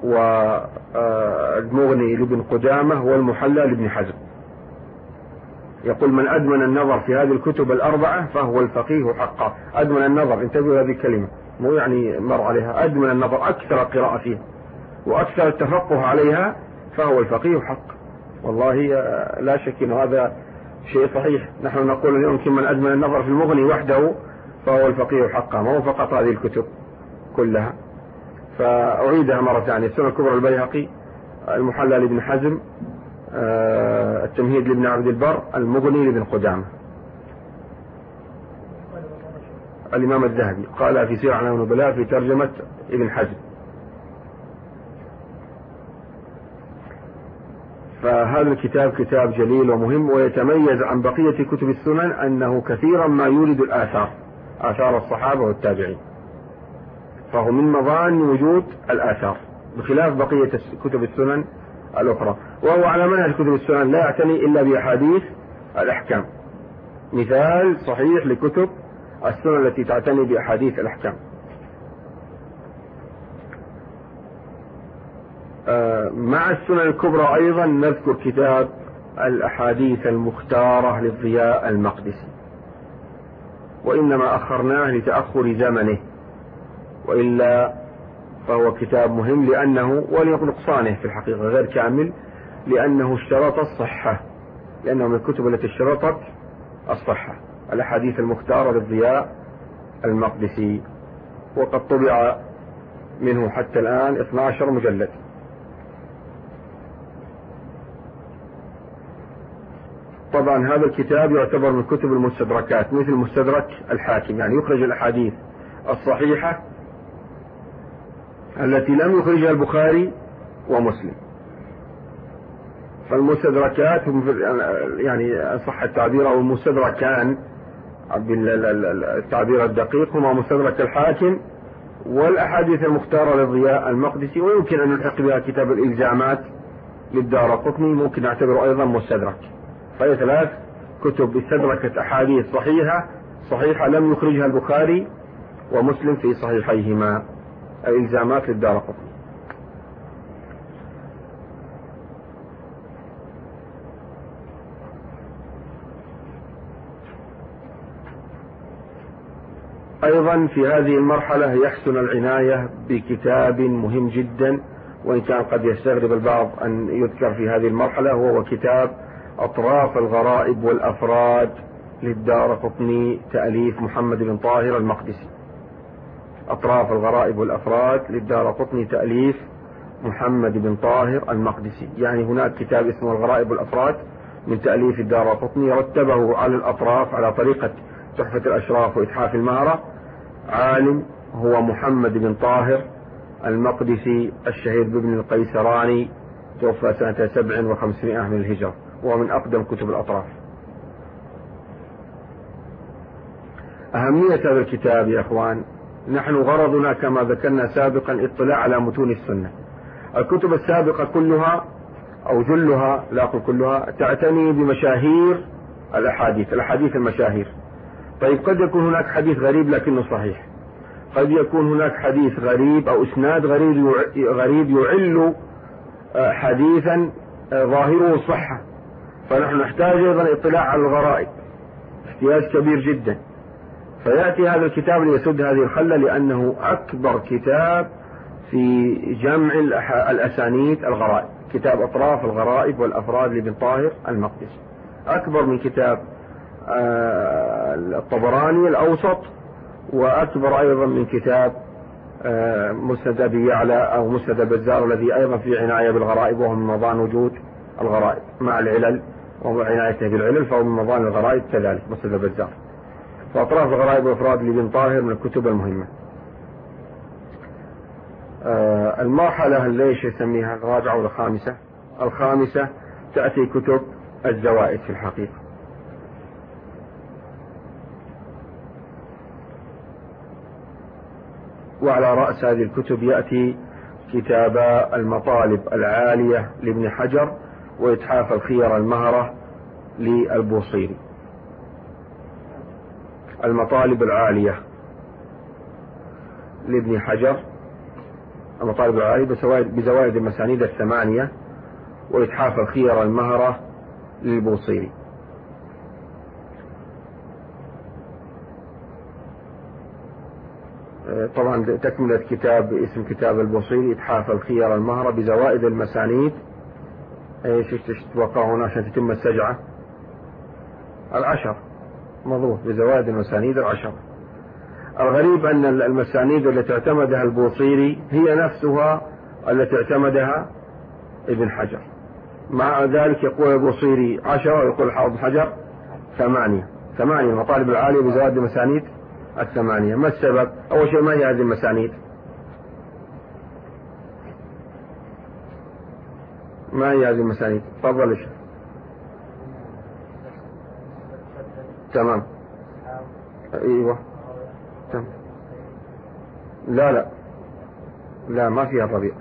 والمغني لابن قدامة، والمحلى لابن حزم. يقول من أدمن النظر في هذه الكتب الأربعة فهو الفقيه حقا. أدمن النظر، انتبهوا هذه الكلمة، مو يعني مر عليها، أدمن النظر، أكثر قراءة فيها وأكثر التفقه عليها، فهو الفقيه حقا. والله لا شك أن هذا شيء صحيح. نحن نقول اليوم يمكن من أدمن النظر في المغني وحده فهو الفقيه حقا، ما هو فقط هذه الكتب كلها. فأعيدها مرة ثانية: السنة الكبرى البيهقي، المحلى لابن حزم، التمهيد لابن عبد البر، المغني لابن قدامة. الإمام الذهبي قال في سير أعلام النبلاء في ترجمة ابن حزم. فهذا الكتاب كتاب جليل ومهم، ويتميز عن بقية كتب السنن أنه كثيرا ما يورد آثار الصحابة والتابعين، فهو من مظان وجود الآثار بخلاف بقية كتب السنن الأخرى. وهو على منهج كتب السنن لا يعتني إلا بأحاديث الأحكام، مثال صحيح لكتب السنن التي تعتني بأحاديث الأحكام. مع السنن الكبرى أيضا نذكر كتاب الأحاديث المختارة للضياء المقدسي، وإنما أخرناه لتأخر زمنه، وإلا فهو كتاب مهم لأنه ولنقصانه في الحقيقة غير كامل، لأنه اشترط الصحة، لأنه من الكتب التي اشترطت الصحة، الأحاديث المختارة للضياء المقدسي. وقد طبع منه حتى الآن 12 مجلد. طبعا هذا الكتاب يعتبر من كتب المستدركات، مثل مستدرك الحاكم، يعني يخرج الأحاديث الصحيحة التي لم يخرجها البخاري ومسلم. فالمستدركات يعني صح التعبير، أو المستدركان بالتعبير الدقيق هما مستدرك الحاكم والأحاديث المختارة للضياء المقدسي، ويمكن أن نلحق بها كتاب الإلزامات للدارقطني، ممكن نعتبره أيضا مستدرك. فهي 3 كتب استدركت أحاديث صحيحة لم يخرجها البخاري ومسلم في صحيحيهما، الإلزامات للدارقطني. أيضا في هذه المرحلة يحسن العناية بكتاب مهم جدا، وإن كان قد يستغرب البعض أن يذكر في هذه المرحلة، وهو كتاب أطراف الغرائب والأفراد للدارقطني، تأليف محمد بن طاهر المقدسي. أطراف الغرائب والأفراد للدارقطني، تأليف محمد بن طاهر المقدسي. يعني هناك كتاب اسمه الغرائب والأفراد من تأليف الدارقطني، رتبه على الأطراف على طريقة تحفة الأشراف وإتحاف المهرة، عالم هو محمد بن طاهر المقدسي الشهير بابن القيسراني، توفى سنة 57 من الهجرة، وهو من أقدم كتب الأطراف. أهمية هذا الكتاب يا أخوان، نحن غرضنا كما ذكرنا سابقا اطلاع على متون السنة. الكتب السابقة كلها أو جلها، لا أقول كلها، تعتني بمشاهير الأحاديث المشاهير. طيب قد يكون هناك حديث غريب لكنه صحيح، قد يكون هناك حديث غريب أو إسناد غريب يعل حديثا ظاهره الصحة، فنحن نحتاج أيضا اطلاع على الغرائب، احتياج كبير جدا. فيأتي هذا الكتاب ليسد هذه الخلة، لأنه أكبر كتاب في جمع الأسانيد الغرائب، كتاب أطراف الغرائب والأفراد لابن طاهر المقدسي، أكبر من كتاب الطبراني الأوسط، وأكبر أيضا من كتاب مسند أبي يعلى أو مسند البزار الذي أيضا في عناية بالغرائب، وهو من مظان وجود الغرائب مع العلل وعنايته بالعلل، فهو من مظان الغرائب كذلك مسند البزار. فأطراف الغرائب والأفراد لابن طاهر من الكتب المهمة. المرحلة ليش يسميها الرابعة والخامسة؟ الخامسة تأتي كتب الزوائد في الحقيقة، وعلى رأس هذه الكتب يأتي كتاب المطالب العالية لابن حجر، وإتحاف الخير المهرة للبوصيري. المطالب العالية لابن حجر، المطالب العالية بزوائد المسانيد 8، وإتحاف الخير المهرة للبوصيري. طبعا تكملة كتاب اسم كتاب البوصيري إتحاف الخير المهرة بزوائد المسانيد. ايش تتوقعون عشان تتم السجعة؟ 10 مضبوط، بزوائد المسانيد 10. الغريب أن المسانيد التي اعتمدها البوصيري هي نفسها التي اعتمدها ابن حجر، مع ذلك يقول البوصيري 10 ويقول حافظ حجر 8. المطالب العالية بزوائد المسانيد 8. ما السبب؟ أول شيء ما هي هذه المسانيد؟ ما هي هذه المسانيد؟ تفضل. ايش؟ تمام. ايوه تمام. لا ما فيها الربيع.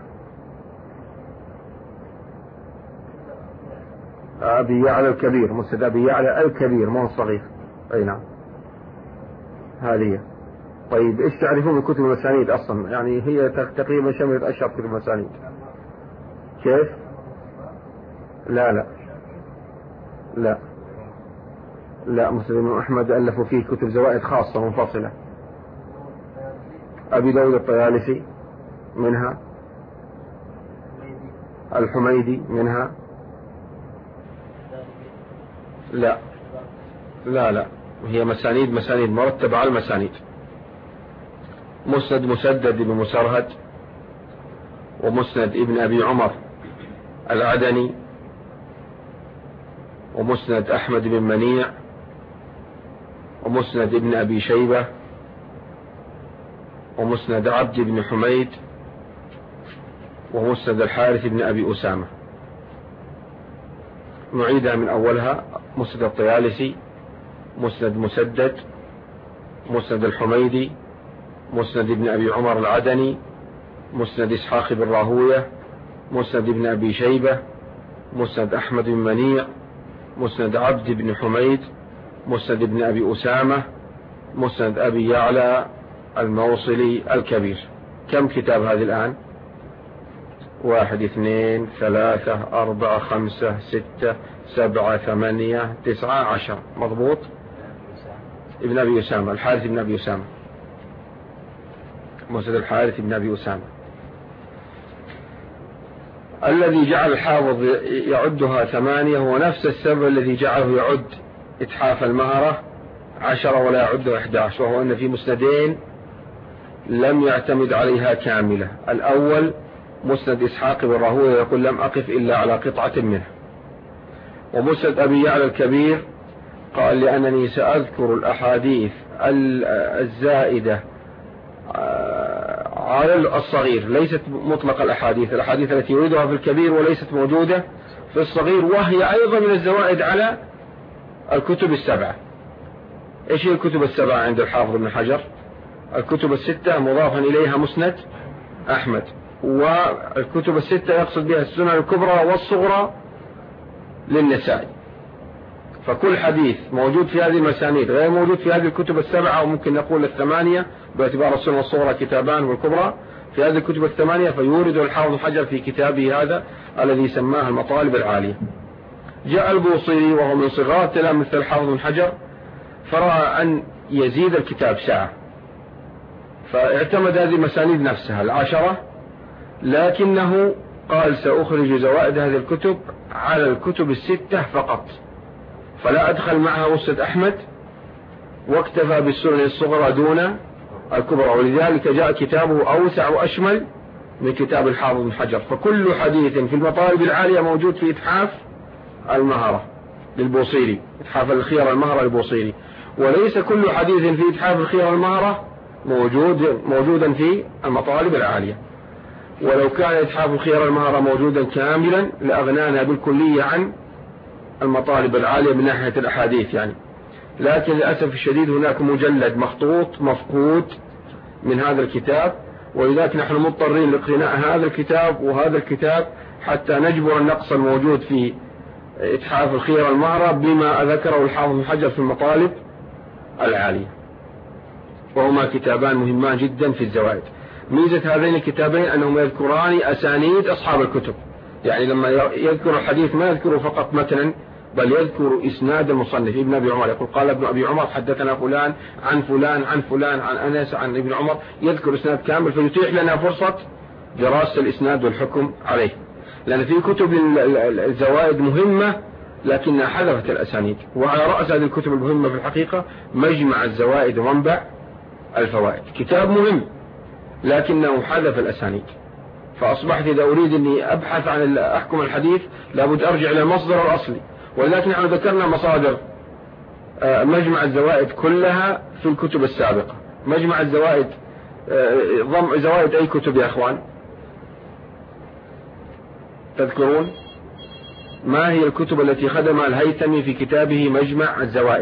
أبي يعلى الكبير، مسند أبي يعلى الكبير مو الصغير. أي نعم هذه. طيب إيش تعرفون من كتب المسانيد أصلا؟ يعني هي تقريبا شملت أشهر كتب المسانيد. كيف؟ لا مسند بن أحمد ألفوا فيه كتب زوائد خاصة منفصلة. أبي داود الطيالسي منها، الحميدي منها. لا هي مسانيد مرتبة على المسانيد. مسند مسدد بن مسرهد، ومسند ابن أبي عمر العدني، ومسند أحمد بن منيع، ومسند ابن أبي شيبة، ومسند عبد بن حميد، ومسند الحارث بن أبي أسامة. نعيدها من أولها: مسند الطيالسي، مسند مسدد، مسند الحميدي، مسند ابن أبي عمر العدني، مسند إسحاق بن راهوية، مسند ابن أبي شيبة، مسند أحمد بن منيع، مسند عبد بن حميد، مسند ابن أبي أسامة، مسند أبي يعلى الموصلي الكبير. كم كتاب هذه الآن؟ 1 2 3 4 5 6 7 8 9 10. مضبوط. ابن أبي أسامة، الحارث بن أبي أسامة، مسند الحارث بن أبي أسامة. الذي جعل الحافظ يعدها 8 هو نفس السبب الذي جعله يعد إتحاف المهرة 10 ولا يعدها 11، وهو أن في مسندين لم يعتمد عليها كاملة. الأول مسند إسحاق بن راهوية يقول: لم أقف إلا على قطعة منه. ومسند أبي يعلى الكبير قال: لأنني سأذكر الأحاديث الزائدة على الصغير، ليست مطلق الأحاديث التي يريدها في الكبير وليست موجودة في الصغير، وهي أيضا من الزوائد على الكتب السبعة. إيش هي الكتب السبعة عند الحافظ ابن حجر؟ الكتب الستة مضافا إليها مسند أحمد، والكتب الستة يقصد بها السنن الكبرى والصغرى للنسائي. فكل حديث موجود في هذه المسانيد غير موجود في هذه الكتب السبعة، وممكن نقول 8 باعتبار السنن الصغرى كتابان والكبرى في هذه الكتب 8، فيورد الحافظ حجر في كتابه هذا الذي سماه المطالب العالية. جاء البوصيري وهو من صغار تلاميذ الحافظ بن حجر، فرأى أن يزيد الكتاب ساعة، فاعتمد هذه المسانيد نفسها 10، لكنه قال: سأخرج زوائد هذه الكتب على الكتب 6 فقط، فلا أدخل معها مسند أحمد، واكتفى بالسنن الصغرى دون الكبرى. ولذلك جاء كتابه أوسع وأشمل من كتاب الحافظ بن حجر. فكل حديث في المطالب العالية موجود في إتحاف المهرة للبوصيري، إتحاف الخير المهرة للبوصيري، وليس كل حديث في إتحاف الخير المهرة موجودا في المطالب العالية. ولو كان إتحاف الخير المهرة موجودا كاملا لأغنانا بالكلية عن المطالب العالية من ناحية الأحاديث يعني. لكن للأسف الشديد هناك مجلد مخطوط مفقود من هذا الكتاب، ولذلك نحن مضطرين لقراءة هذا الكتاب وهذا الكتاب حتى نجبر النقص الموجود في إتحاف الخير المهرة بما ذكره الحافظ بن حجر في المطالب العالية، وهما كتابان مهمان جدا في الزوائد. ميزة هذين الكتابين أنهم يذكران أسانيد أصحاب الكتب، يعني لما يذكر الحديث ما يذكره فقط متنا بل يذكر إسناد المصنف ابن أبي عمر، يقول قال ابن أبي عمر حدثنا فلان عن فلان عن فلان عن أنس عن ابن عمر، يذكر إسناد كامل فيتيح لنا فرصة دراسة الإسناد والحكم عليه. لأن في كتب الزوائد مهمة لكنها حذفت الأسانيد، وعلى رأس هذه الكتب المهمة في الحقيقة مجمع الزوائد ومنبع الفوائد، كتاب مهم لكنه حذف الأسانيد. فأصبحت إذا أريد أني أبحث عن أحكم الحديث لابد أرجع إلى المصدر الأصلي، ولذلك نحن ذكرنا مصادر مجمع الزوائد كلها في الكتب السابقة. مجمع الزوائد زوائد أي كتب يا أخوان تذكرون؟ ما هي الكتب التي خدمها الهيثمي في كتابه مجمع الزوائد؟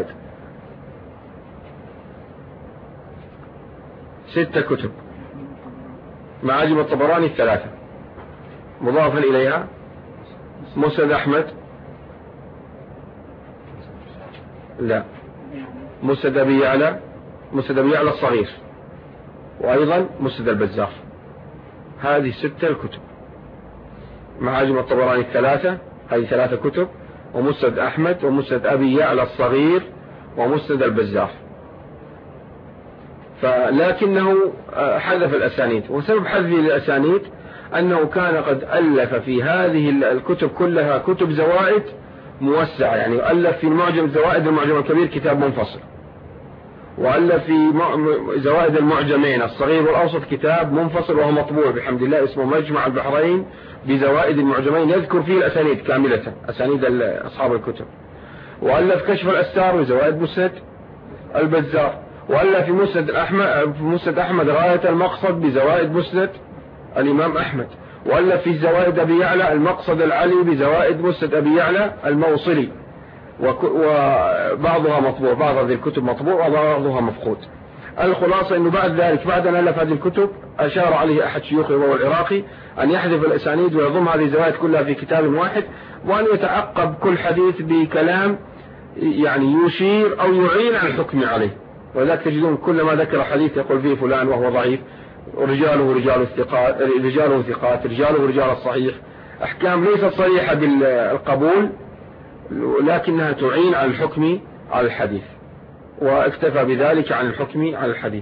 6 كتب، معاجم الطبراني 3، مضافا إليها مسند أحمد، لا مسند أبي يعلى، مسند أبي يعلى الصغير، وأيضا مسند البزار. هذه 6 الكتب، معاجم الطبراني 3، هذه 3 كتب، ومسند أحمد ومسند أبي يعلى الصغير ومسند البزار. فلكنه حذف الأسانيد، وسبب حذفه للأسانيد أنه كان قد ألف في هذه الكتب كلها كتب زوائد موسعة، يعني ألف في معجم الزوائد المعجم الكبير كتاب منفصل، وألف في زوائد المعجمين الصغير والأوسط كتاب منفصل وهو مطبوع بحمد الله اسمه مجمع البحرين بزوائد المعجمين، يذكر فيه الأسانيد كاملة، أسانيد أصحاب الكتب. وألف كشف الأستار بزوائد مسند البزار، وألف في مسند أحمد راية المقصد بزوائد مسند الإمام أحمد، وألف في زوائد أبي يعلى المقصد العلي بزوائد مسند أبي يعلى الموصلي، وبعضها مطبوع، بعض هذه الكتب مطبوع وبعضها مفقود. الخلاصة أنه بعد ذلك بعد أن ألف هذه الكتب أشار عليه أحد شيوخه وهو العراقي أن يحذف الأسانيد ويضم هذه الزوائد كلها في كتاب واحد، وأن يتعقب كل حديث بكلام يعني يشير أو يعين عن الحكم عليه. ولذلك تجدون كلما ذكر حديث يقول فيه فلان وهو ضعيف، رجاله رجال الثقات، رجاله رجال الصحيح، أحكام ليست صريحة بالقبول لكنها تعين على الحكم على الحديث، واكتفى بذلك عن الحكم على الحديث.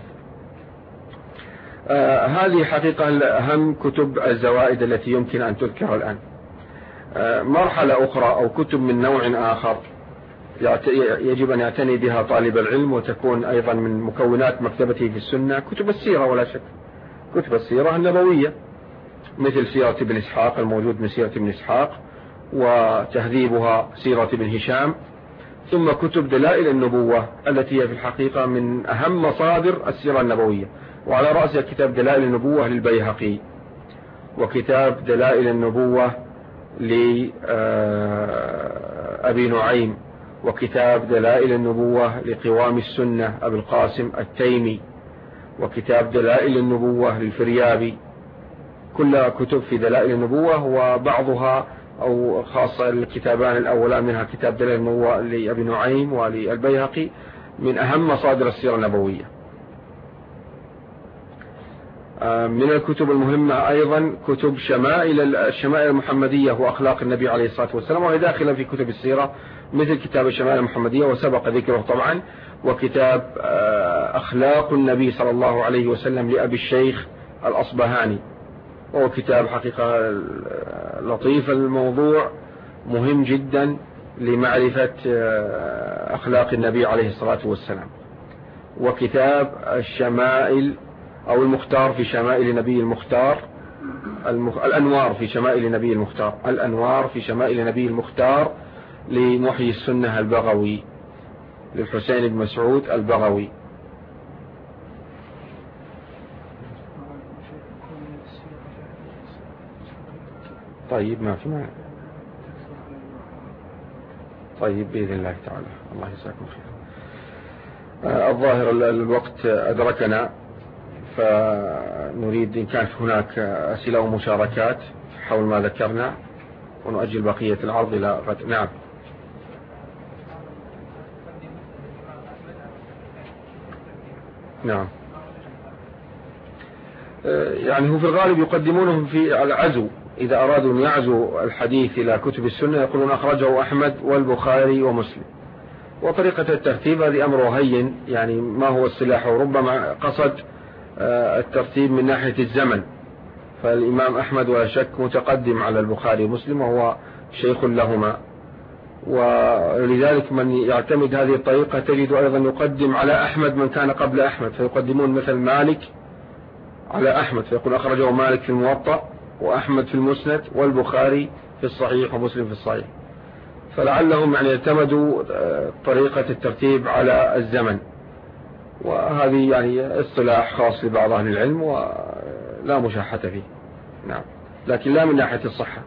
هذه حقيقة أهم كتب الزوائد التي يمكن أن تذكر الآن. مرحلة أخرى أو كتب من نوع آخر يجب أن يعتني بها طالب العلم وتكون أيضا من مكونات مكتبته في السنة، كتب السيرة ولا شك، كتب السيرة النبوية مثل سيرة ابن إسحاق، الموجود من سيرة ابن إسحاق وتهذيبها سيرة ابن هشام، ثم كتب دلائل النبوة التي هي في الحقيقة من أهم مصادر السيرة النبوية، وعلى رأسها كتاب دلائل النبوة للبيهقي، وكتاب دلائل النبوة لأبي نعيم، وكتاب دلائل النبوة لقوام السنة أبي القاسم التيمي، وكتاب دلائل النبوة للفريابي. كلها كتب في دلائل النبوة، وبعضها أو خاصة الكتابان الأولان منها كتاب دلائل النبوة لأبي نعيم وللبيهقي من أهم مصادر السيرة النبوية. من الكتب المهمة أيضا كتب الشمائل المحمدية وأخلاق النبي عليه الصلاة والسلام، وهي داخلة في كتب السيرة مثل كتاب الشمائل المحمدية وسبق ذكره طبعا، وكتاب أخلاق النبي صلى الله عليه وسلم لأبي الشيخ الأصبهاني، وهو كتاب حقيقة لطيف الموضوع، مهم جدا لمعرفة أخلاق النبي عليه الصلاة والسلام. وكتاب الشمائل أو المختار في شمائل نبي المختار، الأنوار في شمائل نبي المختار، الأنوار في شمائل نبي المختار لمحيي السنة البغوي، للحسين بن مسعود البغوي. طيب ما في معنى. طيب بإذن الله تعالى، الله يجزاكم خير. الظاهر الوقت أدركنا، فنريد إن كانت هناك أسئلة ومشاركات حول ما ذكرنا، ونؤجل بقية العرض إلى غد. نعم. نعم. يعني هو في الغالب يقدمونهم في العزو، إذا أرادوا أن يعزوا الحديث إلى كتب السنة يقولون أخرجه أحمد والبخاري ومسلم. وطريقة الترتيب هذه أمر هين، يعني ما هو السلاح، وربما قصد الترتيب من ناحية الزمن، فالإمام أحمد ولا شك متقدم على البخاري ومسلم وهو شيخ لهما، ولذلك من يعتمد هذه الطريقة تجد أيضا يقدم على أحمد من كان قبل أحمد، فيقدمون مثل مالك على أحمد فيقول أخرجه مالك في الموطأ وأحمد في المسند والبخاري في الصحيح ومسلم في الصحيح. فلعلهم يعني اعتمدوا طريقة الترتيب على الزمن، وهذه يعني اصطلاح خاص لبعض أهل العلم ولا مشاحة فيه. نعم، لكن لا من ناحية الصحة.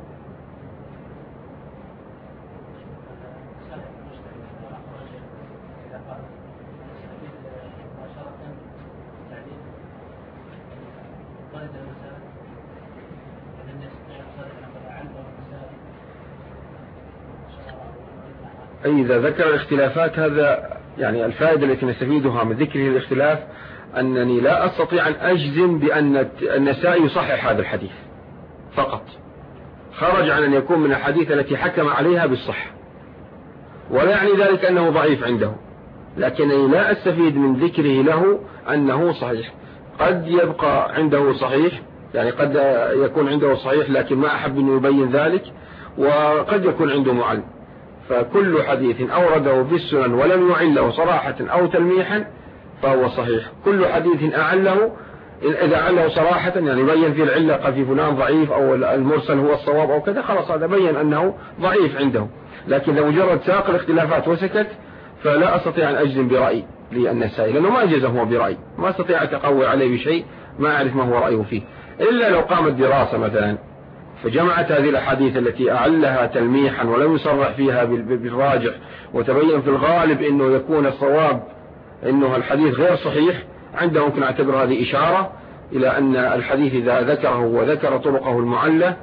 إذا ذكر الاختلافات هذا يعني الفائدة التي نستفيدها من ذكره الاختلاف أنني لا أستطيع أن أجزم بأن النسائي يصحح هذا الحديث فقط، خرج عن أن يكون من الحديث التي حكم عليها بالصحة، ولا يعني ذلك أنه ضعيف عنده، لكنني لا أستفيد من ذكره له أنه صحيح. قد يبقى عنده صحيح، يعني قد يكون عنده صحيح لكن ما أحب أن يبين ذلك، وقد يكون عنده معل. فكل حديث أورده في السنن ولم يعله صراحة أو تلميحا فهو صحيح. كل حديث أعله، إذا أعله صراحة يعني بين في العلة قال في فلان ضعيف أو المرسل هو الصواب أو كذا، خلاص هذا بين أنه ضعيف عنده. لكن لو مجرد ساق الاختلافات وسكت فلا أستطيع أن أجزم برأي للنسائي، لأنه ما أجزه هو برأي، ما أستطيع أن أتقوى عليه بشيء ما أعرف ما هو رأيه فيه، إلا لو قامت دراسة مثلا فجمعت هذه الأحاديث التي أعلها تلميحا ولم يصرح فيها بالراجح، وتبين في الغالب أنه يكون الصواب أنه الحديث غير صحيح، عنده ممكن أعتبر هذه إشارة إلى أن الحديث إذا ذكره وذكر طرقه المعلة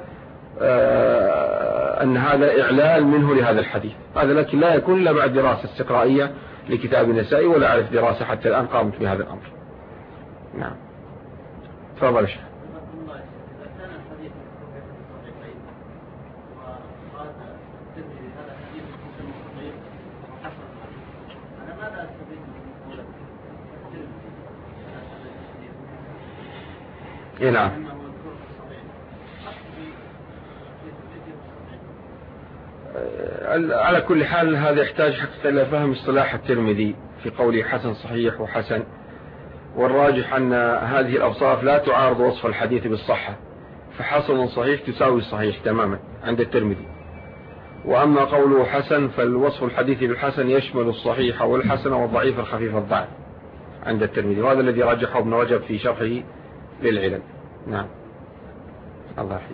أن هذا إعلال منه لهذا الحديث هذا، لكن لا يكون إلا بعد دراسة استقرائية لكتاب النسائي، ولا أعرف دراسة حتى الآن قامت بهذا الأمر. نعم، تفضل شيخ. نعم، على كل حال هذا يحتاج حتى إلى فهم اصطلاح الترمذي في قوله حسن صحيح وحسن، والراجح أن هذه الأوصاف لا تعارض وصف الحديث بالصحة، فحسن صحيح تساوي الصحيح تماما عند الترمذي. وأما قوله حسن فالوصف الحديث بالحسن يشمل الصحيح والحسن والضعيف الخفيف الضعف عند الترمذي، وهذا الذي رجحه ابن رجب في شرحه للعلل. نعم، الله يحفظك.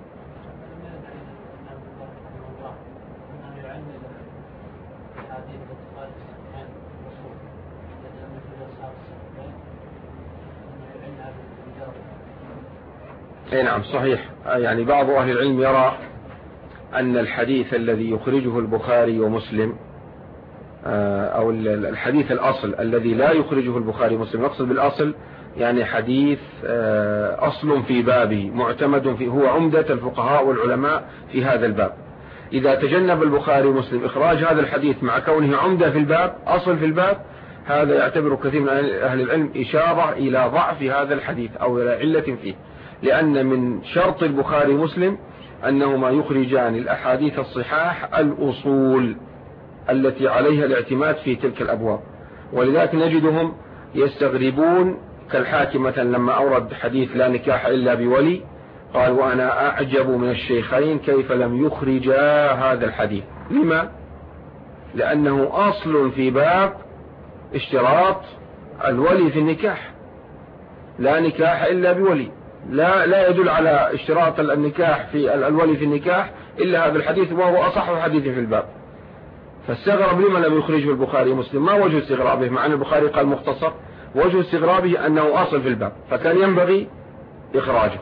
اي نعم صحيح، يعني بعض أهل العلم يرى أن الحديث الذي يخرجه البخاري ومسلم أو الحديث الأصل الذي لا يخرجه البخاري ومسلم، نقصد بالأصل يعني حديث أصل في بابه معتمد فيه، هو عمدة الفقهاء والعلماء في هذا الباب. إذا تجنب البخاري ومسلم إخراج هذا الحديث مع كونه عمدة في الباب أصل في الباب، هذا يعتبر كثير من أهل العلم إشارة إلى ضعف هذا الحديث أو إلى علة فيه، لأن من شرط البخاري ومسلم أنهما يخرجان الأحاديث الصحاح الأصول التي عليها الاعتماد في تلك الأبواب. ولذلك نجدهم يستغربون كالحاكم مثلا لما أورد حديث لا نكاح إلا بولي قال وأنا أعجب من الشيخين كيف لم يخرجا هذا الحديث. لما؟ لأنه أصل في باب اشتراط الولي في النكاح، لا نكاح إلا بولي، لا يدل على اشتراط النكاح في الولي في النكاح إلا هذا الحديث، وهو أصح حديث في الباب. فاستغرب لما لم يخرجه البخاري ومسلم. ما وجه استغرابه مع أن البخاري قال مختصر؟ وجه استغرابه أنه أصل في الباب فكان ينبغي إخراجه.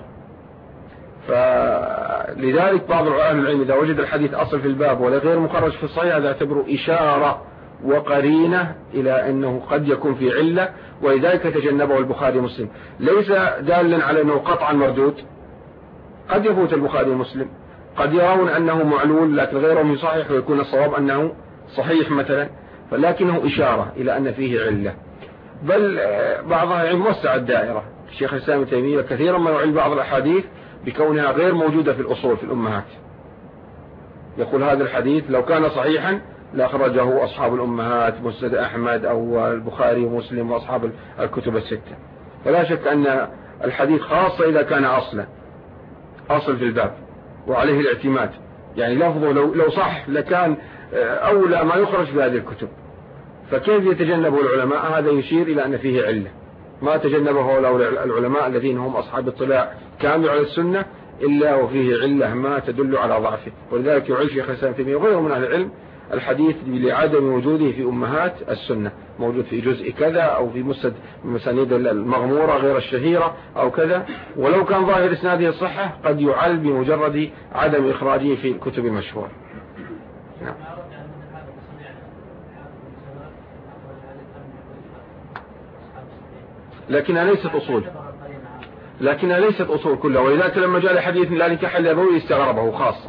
فلذلك بعض أهل العلم إذا وجد الحديث أصل في الباب ولا غير مخرج في الصحيح هذا يعتبره إشارة وقرينة إلى أنه قد يكون في علة، ولذلك تجنبه البخاري ومسلم. ليس دالا على أنه قطعا مردود، قد يفوت البخاري ومسلم، قد يرون أنه معلول لكن غيرهم يصحح ويكون الصواب أنه صحيح مثلا، فلكنه إشارة إلى أن فيه علة. بل بعضها يوسع الدائرة. الشيخ الإسلام ابن تيمية كثيرا ما يعل بعض الأحاديث بكونها غير موجودة في الأصول في الأمهات، يقول هذا الحديث لو كان صحيحا لأخرجه أصحاب الأمهات مسند أحمد أو البخاري ومسلم وأصحاب الكتب الستة. فلا شك أن الحديث خاصة إذا كان أصل في الباب وعليه الاعتماد، يعني لفظه لو صح لكان أولى ما يخرج في هذه الكتب، فكيف يتجنبه العلماء؟ هذا يشير إلى أن فيه علة ما تجنبه العلماء الذين هم أصحاب اطلاع كامل على السنة إلا وفيه علة ما تدل على ضعفه. ولذلك يعيش شيخ الإسلام ابن تيمية وغيره من أهل العلم الحديث لعدم وجوده في أمهات السنة، موجود في جزء كذا أو في مسانيد المغمورة غير الشهيرة أو كذا، ولو كان ظاهر إسناده الصحة قد يعل بمجرد عدم إخراجه في الكتب المشهورة. نعم. لكنها ليست أصول كلها، ولذلك لما جاء الحديث لا نكاح إلا بوي استغربه خاصة.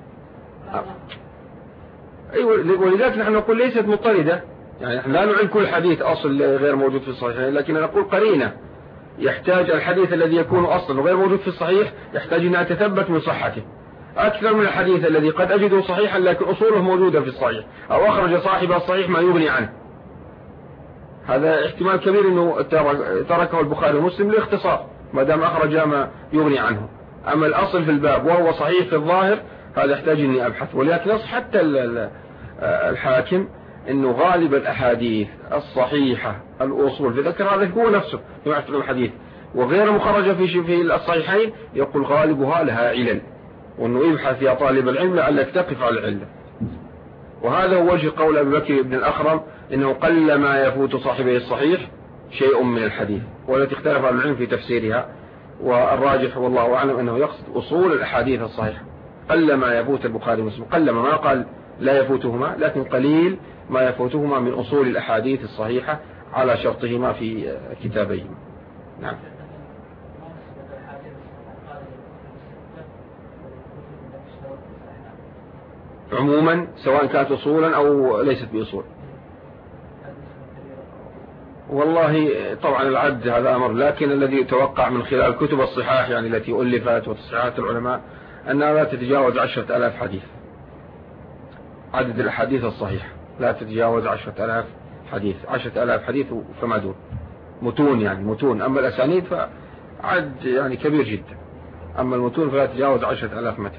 ولذلك نحن نقول ليست مضطردة، يعني نحن لا نعين كل حديث أصل غير موجود في الصحيح، لكن نقول قرينة يحتاج الحديث الذي يكون أصلا وغير موجود في الصحيح يحتاج أن أتثبت من صحته أكثر من الحديث الذي قد أجده صحيحا لكن أصوله موجودة في الصحيح أو أخرج صاحب الصحيح ما يغني عنه. هذا احتمال كبير أنه تركه البخاري ومسلم لاختصار ما دام أخرج ما يغني عنه. أما الأصل في الباب وهو صحيح في الظاهر هذا يحتاج أني أبحث. ولكن نص حتى الحاكم أنه غالب الأحاديث الصحيحة الأصول في ذكر هذا هو نفسه يعرف الحديث وغير مخرجة في الصحيحين يقول غالبها لها علل، وأنه يبحث يا طالب العلم لعلك تقف على العلة. وهذا هو وجه قول أبي بكر بن الأخرم إنه قل ما يفوت صاحبه الصحيح شيء من الحديث، والتي اختلف أهل العلم في تفسيرها، والراجح والله أعلم أنه يقصد أصول الأحاديث الصحيحة. قل ما يفوت البخاري ومسلم، قل ما قال لا يفوتهما لكن قليل ما يفوتهما من أصول الأحاديث الصحيحة على شرطهما في كتابيهما. نعم. عموما سواء كانت أصولا أو ليست بأصول. والله طبعا العد هذا أمر، لكن الذي يتوقع من خلال الكتب الصحاح يعني التي ألفت وتصحيحات العلماء أنها لا تتجاوز 10,000 حديث. عدد الأحاديث الصحيحة لا تتجاوز 10,000 حديث، 10,000 حديث فما دون متون، يعني متون. أما الأسانيد فعد يعني كبير جدا، أما المتون فلا تتجاوز 10,000 متن.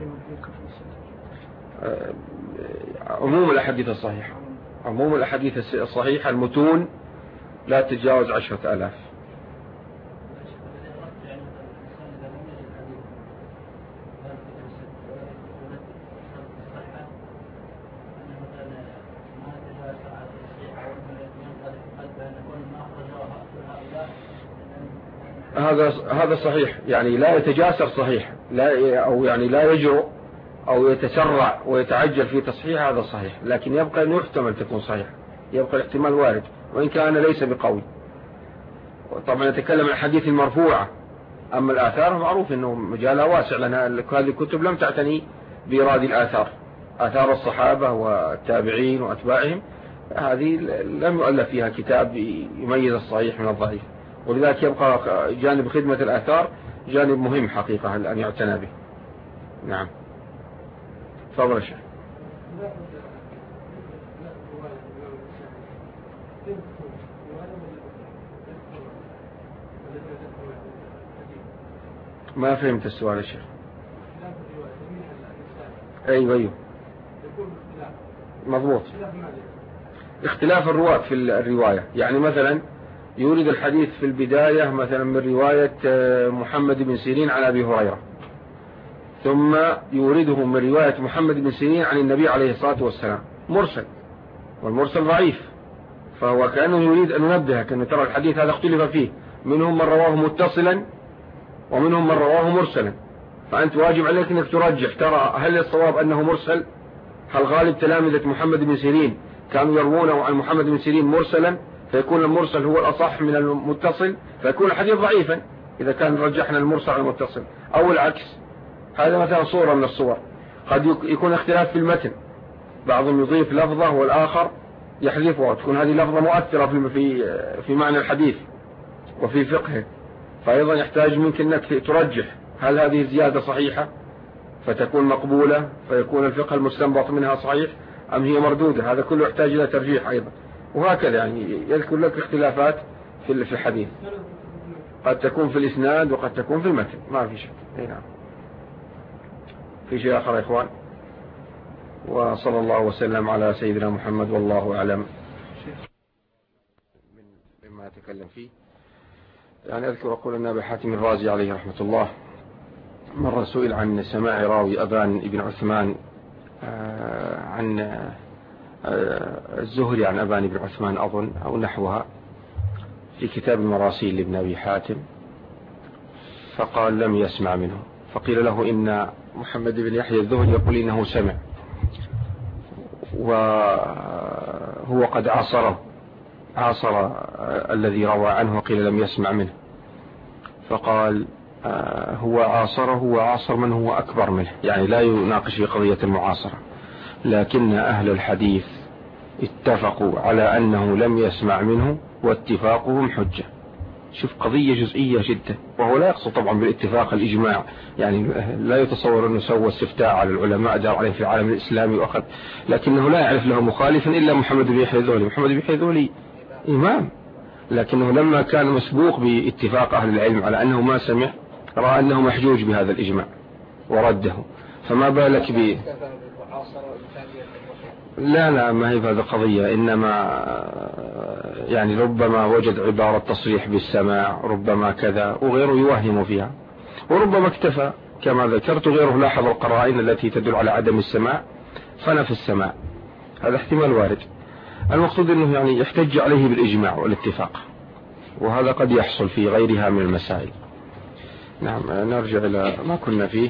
عموم الأحاديث الصحيحة، عموم الأحاديث الصحيحة المتون لا تتجاوز 10,000. هذا صحيح، يعني لا يتجاسر صحيح، لا أو يعني لا يجرؤ أو يتسرع ويتعجل في تصحيح، هذا صحيح، لكن يبقى أن يحتمل تكون صحيح، يبقى الاحتمال وارد وإن كان ليس بقوي. طبعا نتكلم عن الحديث المرفوعة، أما الآثار معروف أنه مجالها واسع، لأن هذه الكتب لم تعتني بإيراد الآثار، آثار الصحابة والتابعين وأتباعهم هذه لم يؤلف فيها كتاب يميز الصحيح من الضعيف، ولذلك يبقى جانب خدمة الآثار جانب مهم حقيقة أن يعتنى به. نعم. تفضل الشيخ. ما فهمت السؤال يا شيخ. أيوه مضبوط. اختلاف الرواة في الرواية، يعني مثلا يورد الحديث في البداية مثلا من رواية محمد بن سيرين عن أبي هريرة، ثم يورده من رواية محمد بن سيرين عن النبي عليه الصلاة والسلام مرسل، والمرسل ضعيف، فهو كأنه يريد أن ننبه كأنه ترى الحديث هذا اختلف فيه، منهم من رواه متصلا ومنهم من رواه مرسلا، فأنت واجب عليك أنك ترجح ترى هل الصواب أنه مرسل، هل غالب تلامذة محمد بن سيرين كانوا يروونه عن محمد بن سيرين مرسلا فيكون المرسل هو الأصح من المتصل فيكون الحديث ضعيفا إذا كان رجحنا المرسل على المتصل، أو العكس هذا مثلا صورة من الصور. قد يكون اختلاف في المتن، بعضهم يضيف لفظة والآخر يحذفها، وتكون هذه لفظة مؤثرة في معنى الحديث وفي فقهه، فأيضا يحتاج منك أنك ترجح هل هذه الزيادة صحيحة فتكون مقبولة فيكون الفقه المستنبط منها صحيح أم هي مردودة. هذا كله يحتاج إلى ترجيح أيضا، وهكذا يعني يذكر لك اختلافات في الحديث، قد تكون في الإسناد وقد تكون في المتن، ما في شيء. نعم. في شيء آخر يا إخوان؟ وصلى الله وسلم على سيدنا محمد والله أعلم. مما أتكلم فيه يعني أذكر أقول أن أبي حاتم الرازي عليه رحمة الله مرة سئل عن سماع راوي أبان بن عثمان عن الزهري عن أبان بن عثمان أظن أو نحوها في كتاب المراسيل لابن أبي حاتم، فقال لم يسمع منه، فقيل له إن محمد بن يحيى الزهري يقول إنه سمع وهو قد عاصر الذي روى عنه وقيل لم يسمع منه، فقال هو عاصره وعاصر من هو أكبر منه، يعني لا يناقش في قضية المعاصرة، لكن أهل الحديث اتفقوا على أنه لم يسمع منه واتفاقهم حجة. شوف قضية جزئية جدا، وهو لا يقصد طبعا بالاتفاق الإجماع، يعني لا يتصور أنه سوى استفتاء على العلماء دار عليه في العالم الإسلامي وأخذ، لكنه لا يعرف له مخالفا إلا محمد بن يحيى الذهلي. محمد بن يحيى الذهلي إمام، لكنه لما كان مسبوق باتفاق أهل العلم على أنه ما سمع رأى أنه محجوج بهذا الإجماع ورده، فما بالك ب لا ما هي هذا قضية، إنما يعني ربما وجد عبارة تصريح بالسماع، ربما كذا، وغيره يوهم فيها، وربما اكتفى كما ذكرت، غيره لاحظ القرائن التي تدل على عدم السماع فنفى السماع، هذا احتمال وارد. المقصود أنه يعني يحتج عليه بالإجماع والاتفاق، وهذا قد يحصل في غيرها من المسائل. نعم. نرجع إلى ما كنا فيه.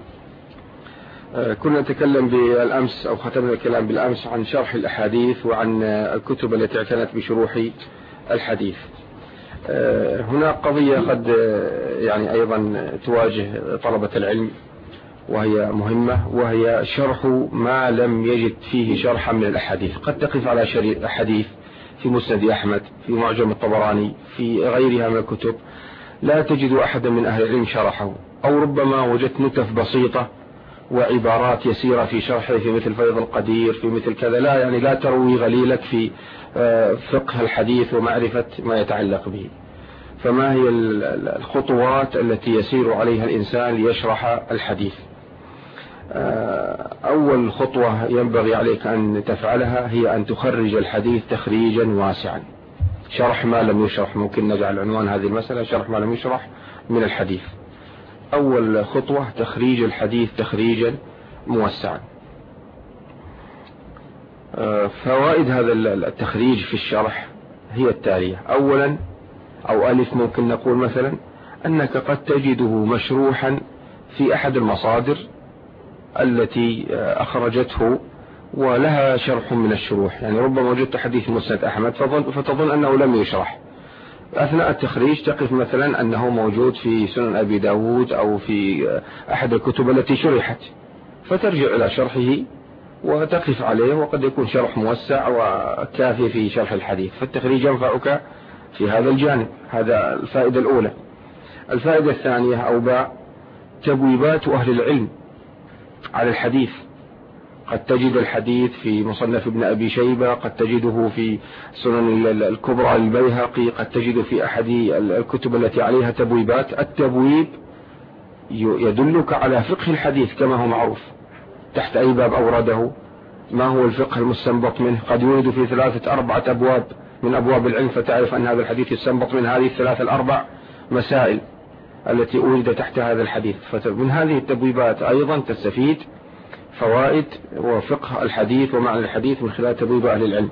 كنا نتكلم بالأمس أو ختمنا الكلام بالأمس عن شرح الأحاديث وعن الكتب التي اعتنت بشروح الحديث. هناك قضية قد يعني أيضا تواجه طلبة العلم وهي مهمة، وهي شرح ما لم يجد فيه شرحا من الأحاديث. قد تقف على حديث في مسند أحمد، في معجم الطبراني، في غيرها من الكتب، لا تجد أحدا من أهل العلم شرحه، أو ربما وجدت نتف بسيطة وعبارات يسيرة في شرحه في مثل فيض القدير، في مثل كذا، لا يعني لا تروي غليلك في فقه الحديث ومعرفة ما يتعلق به. فما هي الخطوات التي يسير عليها الإنسان ليشرح الحديث؟ أول خطوة ينبغي عليك أن تفعلها هي أن تخرج الحديث تخريجا واسعا. شرح ما لم يشرح، ممكن نجعل عنوان هذه المسألة شرح ما لم يشرح من الحديث. أول خطوة تخريج الحديث تخريجا موسعا. فوائد هذا التخريج في الشرح هي التالية. أولا أو ألف ممكن نقول مثلا أنك قد تجده مشروحا في أحد المصادر التي أخرجته ولها شرح من الشروح، يعني ربما وجدت حديث مسند أحمد فتظن أنه لم يشرح، أثناء التخريج تقف مثلا أنه موجود في سنن أبي داود أو في أحد الكتب التي شرحت، فترجع إلى شرحه وتقف عليه، وقد يكون شرح موسع وكافي في شرح الحديث، فالتخريج ينفعك في هذا الجانب. هذا الفائدة الأولى. الفائدة الثانية أو باء تبويبات أهل العلم على الحديث. قد تجد الحديث في مصنف ابن أبي شيبة، قد تجده في سنن الكبرى للبيهقي، قد تجد في أحد الكتب التي عليها تبويبات. التبويب يدلك على فقه الحديث كما هو معروف، تحت أي باب أورده، ما هو الفقه المستنبط منه. قد يورد في 3-4 أبواب من أبواب العلم، فتعرف أن هذا الحديث يستنبط من هذه 3-4 مسائل التي أورد تحت هذا الحديث. فمن هذه التبويبات أيضا تستفيد فوائد وفقه الحديث ومعنى الحديث من خلال تبويب أهل العلم.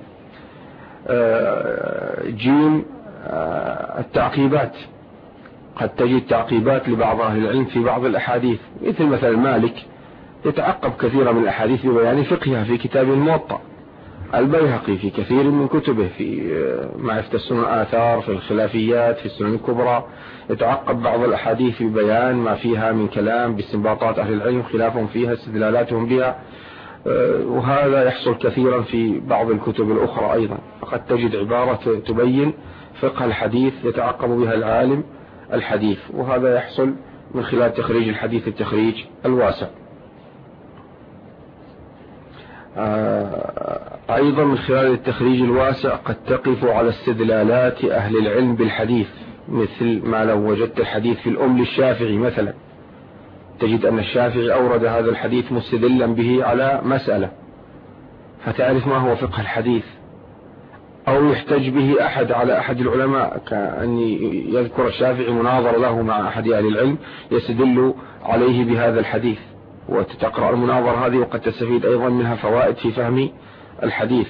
جيم التعقيبات. قد تجد تعقيبات لبعض أهل العلم في بعض الأحاديث، مثل مثلا مالك يتعقب كثيرا من الأحاديث ببيان فقهها في كتاب الموطأ، البيهقي في كثير من كتبه، في معرفة السنن الآثار، في الخلافيات، في السنن الكبرى، يتعقب بعض الأحاديث ببيان ما فيها من كلام باستنباطات أهل العلم، خلافهم فيها، استدلالاتهم بها. وهذا يحصل كثيرا في بعض الكتب الأخرى أيضا. فقد تجد عبارة تبين فقه الحديث يتعقب بها العالم الحديث، وهذا يحصل من خلال تخريج الحديث التخريج الواسع. أيضا من خلال التخريج الواسع قد تقف على استدلالات أهل العلم بالحديث، مثل ما لو وجدت الحديث في الأم للشافعي مثلا، تجد أن الشافعي أورد هذا الحديث مستدلا به على مسألة، فتعرف ما هو فقه الحديث. أو يحتج به أحد على أحد العلماء، كأن يذكر الشافعي مناظر له مع أحد أهل العلم يستدل عليه بهذا الحديث، وتقرأ المناظر هذه وقد تستفيد أيضا منها فوائد في فهم الحديث.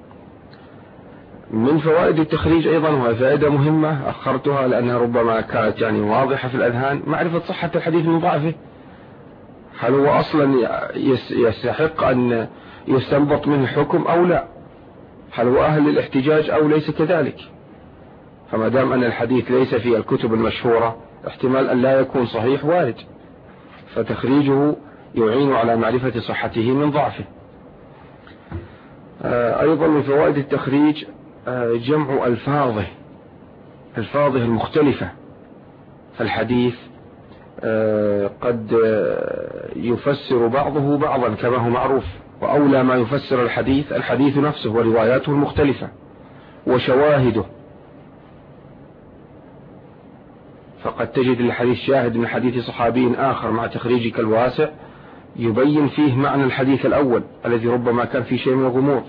من فوائد التخريج أيضا، وهي فائدة مهمة أخرتها لأنها ربما كانت واضحة في الأذهان، معرفة صحة الحديث من ضعفه. هل هو أصلا يستحق أن يستنبط منه حكم أو لا؟ هل هو أهل للاحتجاج أو ليس كذلك؟ فما دام أن الحديث ليس في الكتب المشهورة، احتمال أن لا يكون صحيح وارد، فتخريجه يعين على معرفة صحته من ضعفه. أيضا من فوائد التخريج جمع ألفاظه المختلفة. فالحديث قد يفسر بعضه بعضا كما هو معروف، وأولى ما يفسر الحديث نفسه ورواياته المختلفة وشواهده. فقد تجد الحديث شاهد من حديث صحابي آخر مع تخريجك الواسع يبين فيه معنى الحديث الأول الذي ربما كان فيه شيء من الغموض.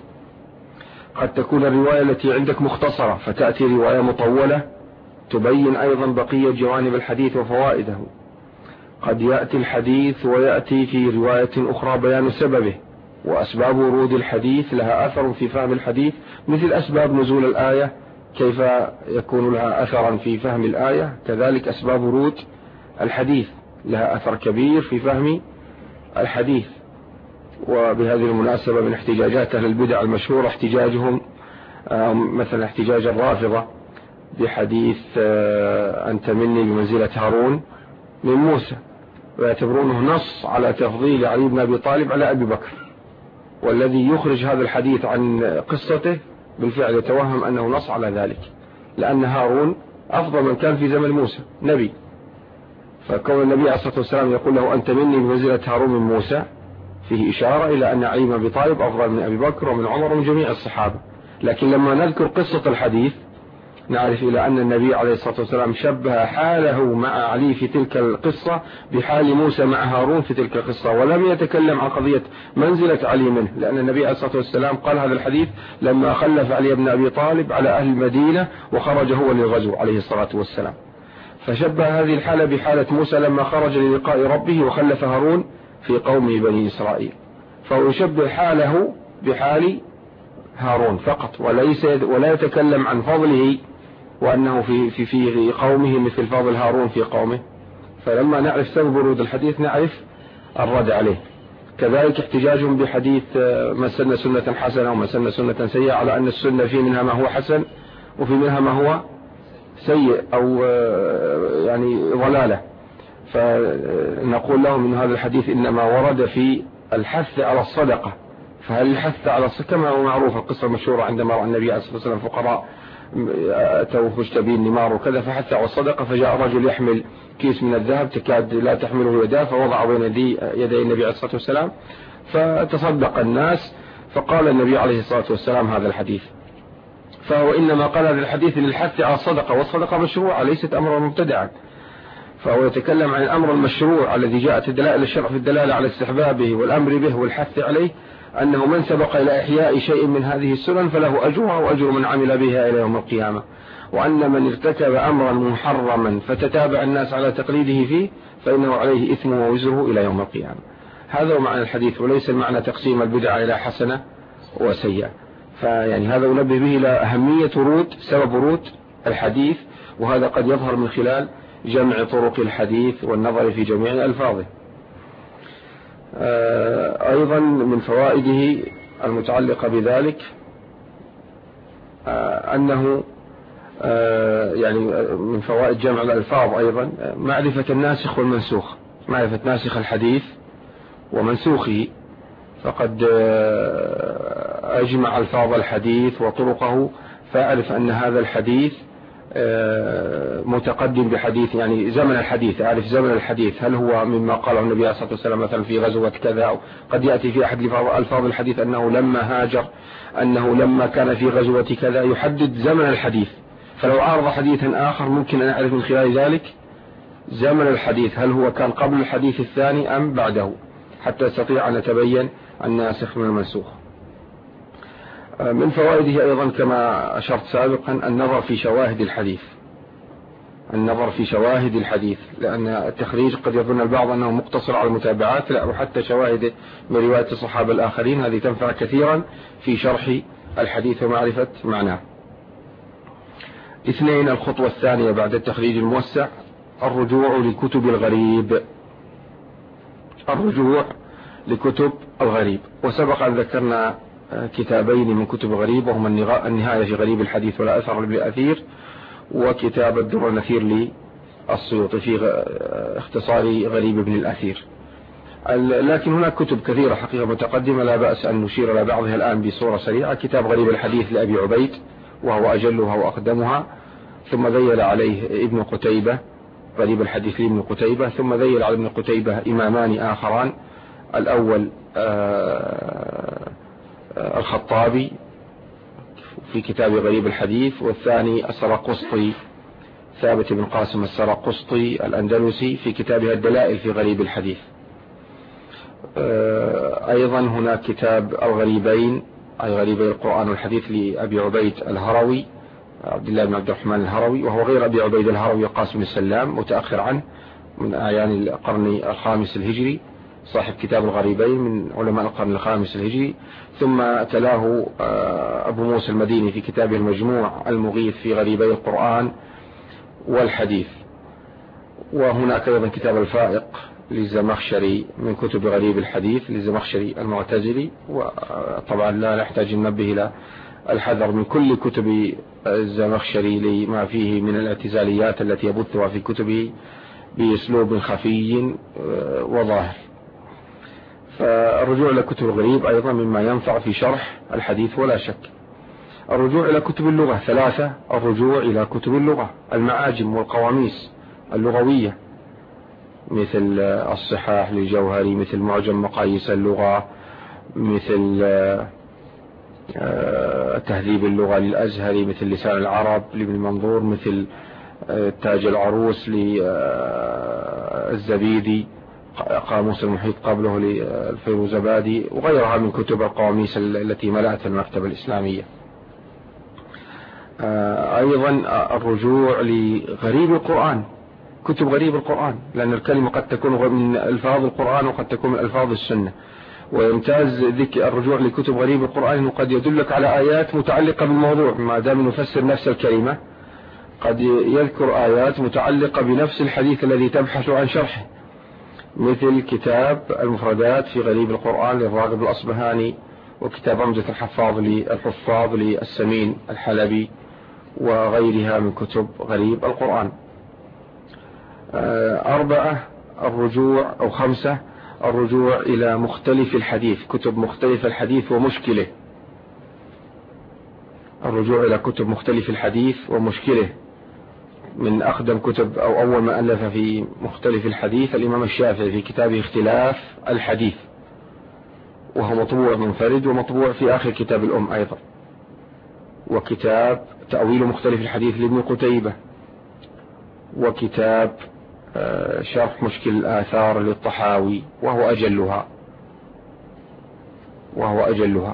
قد تكون الرواية التي عندك مختصرة، فتأتي رواية مطولة تبين أيضا بقية جوانب الحديث وفوائده. قد يأتي الحديث ويأتي في رواية أخرى بيان سببه، وأسباب ورود الحديث لها أثر في فهم الحديث، مثل أسباب نزول الآية كيف يكون لها أثرا في فهم الآية، كذلك أسباب ورود الحديث لها أثر كبير في فهم الحديث. وبهذه المناسبة من احتجاجات أهل البدع المشهورة احتجاجهم مثلا احتجاج الرافضة بحديث أنت مني بمنزلة هارون من موسى، ويعتبرونه نص على تفضيل علي بن أبي طالب على أبي بكر، والذي يخرج هذا الحديث عن قصته بالفعل يتوهم أنه نص على ذلك، لأن هارون أفضل من كان في زمن موسى نبي. فكون النبي عليه الصلاة والسلام يقول له أنت مني بمنزلة هارون من موسى فيه إشارة إلى أن علي بن أبي طالب أفضل من أبي بكر ومن عمر ومن جميع الصحابة. لكن لما نذكر قصة الحديث نعرف إلى أن النبي عليه الصلاة والسلام شبه حاله مع علي في تلك القصة بحال موسى مع هارون في تلك القصة، ولم يتكلم عن قضية منزلة علي منه، لأن النبي عليه الصلاة والسلام قال هذا الحديث لما خلف علي بن أبي طالب على أهل المدينة وخرج هو للغزو عليه الصلاة والسلام، فشبه هذه الحالة بحالة موسى لما خرج للقاء ربه وخلف هارون في قومه بني إسرائيل، فهو يشبه حاله بحال هارون فقط، ولا يتكلم عن فضله وأنه في قومه مثل فضل هارون في قومه. فلما نعرف سبب ورود الحديث نعرف الرد عليه. كذلك احتجاجهم بحديث من سن سنة حسنة ومن سن سنة سيئة، على أن السنة في منها ما هو حسن وفي منها ما هو سيء أو ضلالة. فنقول لهم إن هذا الحديث إنما ورد في الحث على الصدقة، فهل الحث على الصدقة كما هو معروف القصة المشهورة عندما رأى النبي عليه الصلاة والسلام فقراء أتوا مشتبين نمار وكذا فحث على الصدقة، فجاء رجل يحمل كيس من الذهب تكاد لا تحمله يداه، فوضع بين يدي النبي عليه الصلاة والسلام فتصدق الناس، فقال النبي عليه الصلاة والسلام هذا الحديث. فهو إنما قال هذا الحديث للحث على الصدقة، والصدقة مشروعة ليست أمرا مبتدعا، فهو يتكلم عن الأمر المشروع الذي جاءت دلائل الشرع في الدلالة على استحبابه والأمر به والحث عليه، أنه من سبق إلى إحياء شيء من هذه السنن فله أجرها وأجر من عمل بها إلى يوم القيامة، وأن من ارتكب أمرا محرما فتتابع الناس على تقليده فيه فإنه عليه إثمه ووزره إلى يوم القيامة. هذا هو معنى الحديث، وليس المعنى تقسيم البدع إلى حسنة وسيئة. هذا ينبه به إلى أهمية سبب ورود الحديث، وهذا قد يظهر من خلال جمع طرق الحديث والنظر في جميع ألفاظه. أيضا من فوائده المتعلقة بذلك أنه يعني من فوائد جمع الألفاظ أيضا معرفة الناسخ والمنسوخ، معرفة ناسخ الحديث ومنسوخه، فقد أجمع ألفاظ الحديث وطرقه، فأعرف أن هذا الحديث متقدم بحديث، يعني زمن الحديث، أعرف زمن الحديث هل هو مما قاله النبي صلى الله عليه وسلم مثلا في غزوة كذا، أو قد يأتي في أحد ألفاظ الحديث أنه لما هاجر، أنه لما كان في غزوة كذا، يحدد زمن الحديث. فلو عارض حديثا آخر ممكن أن أعرف من خلال ذلك زمن الحديث، هل هو كان قبل الحديث الثاني أم بعده، حتى أستطيع أن أتبين الناسخ من المنسوخ. من فوائده أيضا كما أشرت سابقا النظر في شواهد الحديث، النظر في شواهد الحديث، لأن التخريج قد يظن البعض أنه مقتصر على المتابعات، لا، وحتى شواهد من رواية الصحابة الآخرين هذه تنفع كثيرا في شرح الحديث ومعرفة معناه. 2. الخطوة الثانية بعد التخريج الموسع الرجوع لكتب الغريب، الرجوع لكتب الغريب. وسبق أن ذكرنا كتابين من كتب الغريب، وهما النهاية في غريب الحديث ولا أثر لابن الأثير، وكتاب الدر النثير للسيوطي في اختصار غريب ابن الأثير. لكن هناك كتب كثيرة حقيقة متقدمة، لا بأس أن نشير إلى بعضها الآن بصورة سريعة. كتاب غريب الحديث لأبي عبيد وهو أجلها وأقدمها، ثم ذيل عليه ابن قتيبة، غريب الحديث لابن قتيبة، ثم ذيل على ابن قتيبة إمامان آخران، الأول الخطابي في كتاب غريب الحديث، والثاني السرقسطي ثابت بن قاسم السرقسطي الأندلسي في كتابها الدلائل في غريب الحديث. أيضا هناك كتاب الغريبين، أي غريبي القرآن والحديث لأبي عبيد الهروي، عبد الله بن عبد الرحمن الهروي، وهو غير أبي عبيد الهروي قاسم السلام، متأخر عنه من أعيان القرن الخامس الهجري، صاحب كتاب الغريبين من علماء القرن الخامس الهجري. ثم تلاه أبو موسى المديني في كتابه المجموع المغيث في غريبي القرآن والحديث. وهناك أيضا كتاب الفائق للزمخشري من كتب غريب الحديث للزمخشري المعتزلي، وطبعا لا نحتاج ننبه إلى الحذر من كل كتب الزمخشري لما فيه من الاعتزاليات التي يبثها في كتبه بأسلوب خفي وظاهر. فالرجوع إلى كتب الغريب أيضا مما ينفع في شرح الحديث ولا شك. الرجوع إلى كتب اللغة 3. الرجوع إلى كتب اللغة، المعاجم والقواميس اللغوية، مثل الصحاح للجوهري، مثل معجم مقاييس اللغة، مثل تهذيب اللغة للأزهري، مثل لسان العرب لابن منظور، مثل تاج العروس للزبيدي، قاموس المحيط قبله للفيروزبادي، وغيرها من كتب القواميس التي ملأت المكتبة الإسلامية. أيضا الرجوع لغريب القرآن، كتب غريب القرآن، لأن الكلمة قد تكون من ألفاظ القرآن وقد تكون من ألفاظ السنة. ويمتاز الرجوع لكتب غريب القرآن أنه قد يدلك على آيات متعلقة بالموضوع، ما دام نفسر نفس الكلمة قد يذكر آيات متعلقة بنفس الحديث الذي تبحث عن شرحه، مثل كتاب المفردات في غريب القرآن للراغب الأصبهاني، وكتاب عمدة الحفاظ للحفاظ للسمين الحلبي، وغيرها من كتب غريب القرآن. 4. الرجوع أو 5. الرجوع إلى مختلف الحديث، كتب مختلف الحديث ومشكله، الرجوع إلى كتب مختلف الحديث ومشكله. من أقدم كتب أو أول ما ألف في مختلف الحديث الإمام الشافعي في كتابه اختلاف الحديث، وهو مطبوع منفرد ومطبوع في آخر كتاب الأم أيضا. وكتاب تأويل مختلف الحديث لابن قتيبة، وكتاب شرح مشكل الآثار للطحاوي وهو أجلها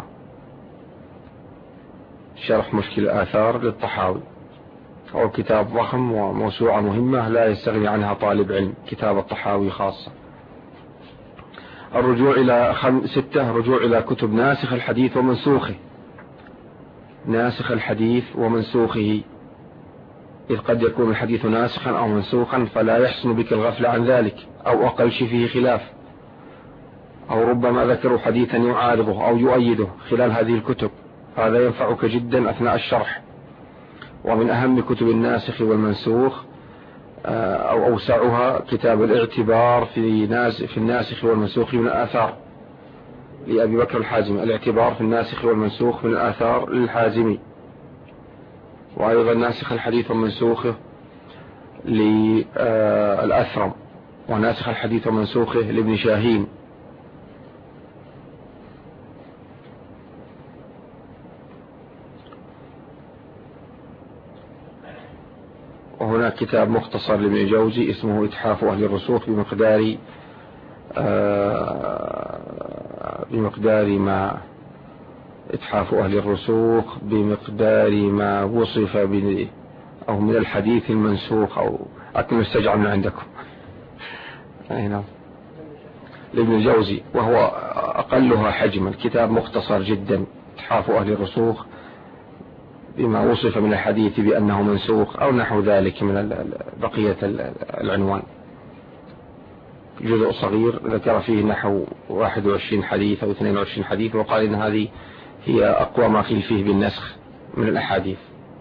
شرح مشكل الآثار للطحاوي، هو كتاب ضخم وموسوعة مهمة لا يستغني عنها طالب علم، كتاب الطحاوي خاصة. الرجوع إلى 6. الرجوع إلى كتب ناسخ الحديث ومنسوخه، ناسخ الحديث ومنسوخه، إذ قد يكون الحديث ناسخا أو منسوخا فلا يحسن بك الغفل عن ذلك، أو أقل شيء فيه خلاف، أو ربما ذكروا حديثا يعارضه أو يؤيده خلال هذه الكتب، هذا ينفعك جدا أثناء الشرح. ومن أهم كتب الناسخ والمنسوخ أو أوسعها كتاب الاعتبار في الناسخ والمنسوخ من الآثار لأبي بكر الحازمي، الاعتبار في الناسخ والمنسوخ من الآثار للحازمي، وأيضا ناسخ الحديث ومنسوخه للأثرم، وناسخ الحديث ومنسوخه لابن شاهين. وهناك كتاب مختصر لابن الجوزي اسمه إتحاف أهل الرسوخ بمقدار ما إتحاف أهل الرسوخ بمقدار ما وصف أو من الحديث المنسوخ، أو أكمل استجعل من عندكم نعم لابن الجوزي، وهو أقلها حجما، كتاب مختصر جدا، إتحاف أهل الرسوخ بما وصف من الحديث بأنه منسوخ أو نحو ذلك من بقية العنوان. جزء صغير ذكر فيه نحو 21 حديث أو 22 حديث، وقال إن هذه هي أقوى ما قيل فيه بالنسخ من الأحاديث.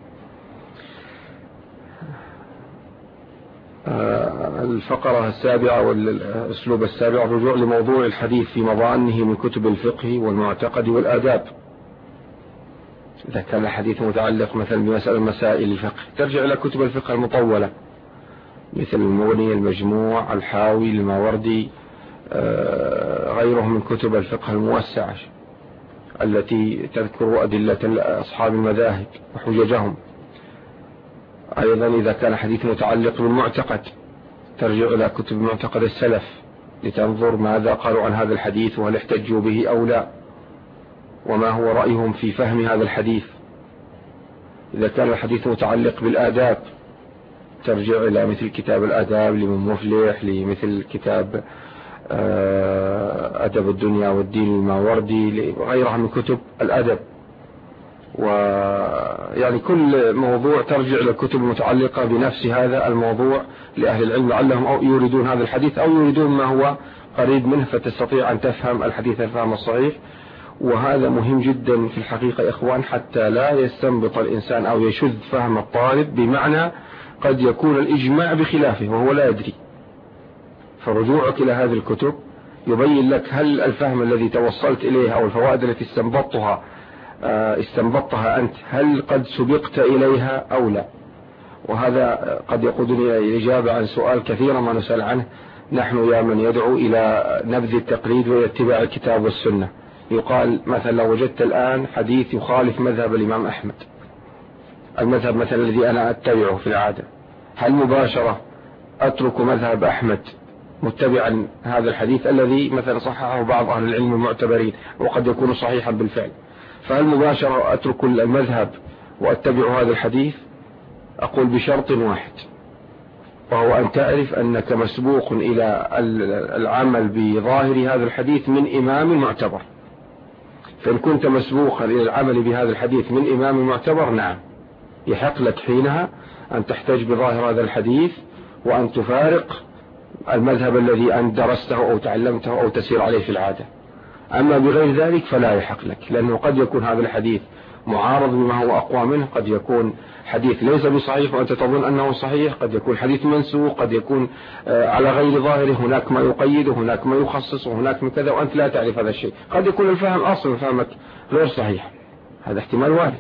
الفقرة السابعة والأسلوب السابع الرجوع لموضوع الحديث في مظانه من كتب الفقه والمعتقد والآداب. إذا كان الحديث متعلق مثلا بمسائل الفقه ترجع إلى كتب الفقه المطولة مثل المغني، المجموع، الحاوي، الماوردي، غيره من كتب الفقه الموسعة التي تذكر أدلة أصحاب المذاهب وحججهم. أيضا إذا كان حديث متعلق بالمعتقد ترجع إلى كتب معتقد السلف لتنظر ماذا قالوا عن هذا الحديث وهل احتجوا به أو لا، وما هو رأيهم في فهم هذا الحديث. إذا كان الحديث متعلق بالآداب ترجع إلى مثل كتاب الآداب لمن مفلح، لمثل كتاب أدب الدنيا والدين الماوردي، وغيرها من كتب الأدب. ويعني كل موضوع ترجع إلى الكتب المتعلقة بنفس هذا الموضوع لأهل العلم لعلهم أو يريدون هذا الحديث أو يريدون ما هو قريب منه، فتستطيع أن تفهم الحديث الفهم الصحيح. وهذا مهم جدا في الحقيقة إخوان، حتى لا يستنبط الإنسان أو يشذ فهم الطالب، بمعنى قد يكون الإجماع بخلافه وهو لا يدري. فرجوعك إلى هذه الكتب يبين لك هل الفهم الذي توصلت إليه أو الفوائد التي استنبطتها أنت هل قد سبقت إليها أو لا. وهذا قد يقودني إلى الإجابة عن سؤال كثيرا ما نسأل عنه نحن يا من يدعو إلى نبذ التقليد واتباع الكتاب والسنة. يقال مثلا لو وجدت الآن حديث يخالف مذهب الإمام أحمد، المذهب مثلا الذي أنا أتبعه في العادة، هل مباشرة أترك مذهب أحمد متبعا هذا الحديث الذي مثلا صححه بعض أهل العلم المعتبرين وقد يكون صحيحا بالفعل، فهل مباشرة أترك المذهب وأتبع هذا الحديث؟ أقول بشرط واحد، وهو أن تعرف أنك مسبوق إلى العمل بظاهر هذا الحديث من إمام معتبر. فإن كنت مسبوقا إلى العمل بهذا الحديث من إمام معتبر، نعم يحق لك حينها أن تحتج بظاهر هذا الحديث وأن تفارق المذهب الذي أنت درسته أو تعلمته أو تسير عليه في العادة. أما بغير ذلك فلا يحق لك، لأنه قد يكون هذا الحديث معارض بما هو أقوى منه، قد يكون حديث ليس بصحيح وأنت تظن أنه صحيح، قد يكون حديث منسوخ، قد يكون على غير ظاهره، هناك ما يقيد وهناك ما يخصص وهناك من كذا وأنت لا تعرف هذا الشيء. قد يكون الفهم أصلا فهمك غير صحيح، هذا احتمال وارد.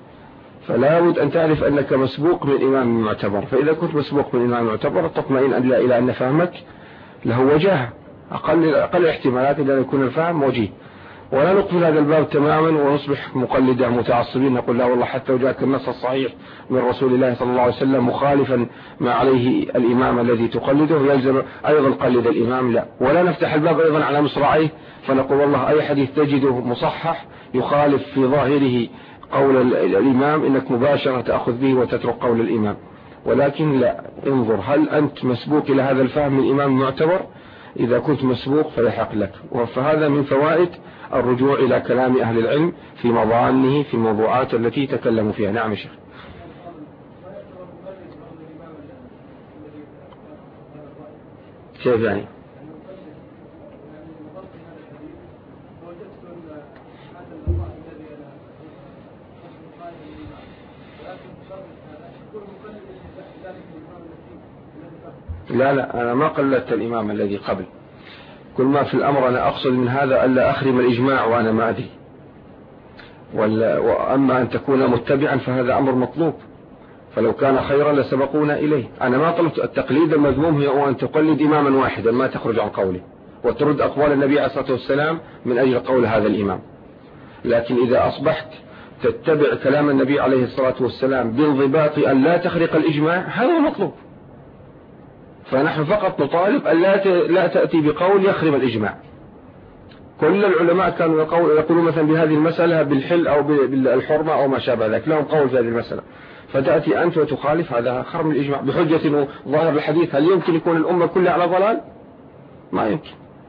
فلا بد أن تعرف أنك مسبوق من إمام معتبر. فإذا كنت مسبوق من إمام معتبر تطمئن إلى أن فهمك له وجاهة، أقل احتمالات إلى أن يكون الفهم وجيه. ولا نقفل هذا الباب تماما ونصبح مقلدا متعصبين نقول لا والله حتى وجاءك النص الصحيح من رسول الله صلى الله عليه وسلم مخالفا ما عليه الإمام الذي تقلده يلزم أيضا قلد الإمام، لا. ولا نفتح الباب أيضا على مصراعيه فنقول والله أي حديث تجده مصحح يخالف في ظاهره قول الإمام إنك مباشرة تأخذ به وتترك قول الإمام. ولكن لا، انظر هل أنت مسبوق إلى هذا الفهم من الإمام المعتبر؟ إذا كنت مسبوق فيحق لك. فهذا من فوائد الرجوع إلى كلام أهل العلم في مظانه في الموضوعات التي تكلموا فيها. نعم يا شيخ. كيف يعني؟ لا أنا ما قلدت الإمام الذي قبل، كل ما في الأمر أنا أقصد من هذا ألا أخرم الإجماع وأنا ما أدري، وأما أن تكون متبعا فهذا أمر مطلوب، فلو كان خيرا لسبقونا إليه. أنا ما طلبت التقليد المذموم هو أن تقلد إماما واحدا ما تخرج عن قوله وترد أقوال النبي عليه الصلاة والسلام من أجل قول هذا الإمام، لكن إذا أصبحت تتبع كلام النبي عليه الصلاة والسلام بانضباط أن لا تخرق الإجماع، هذا مطلوب. فنحن فقط نطالب أن لا تأتي بقول يخرب الإجماع. كل العلماء كانوا يقولون مثلا بهذه المسألة بالحل أو بالحرمة أو ما شابه ذلك، لهم قول في هذه المسألة، فتأتي أنت وتخالف، هذا خرم الإجماع بحجة ظاهر الحديث. هل يمكن يكون الأمة كلها على ضلال؟ ما يمكن.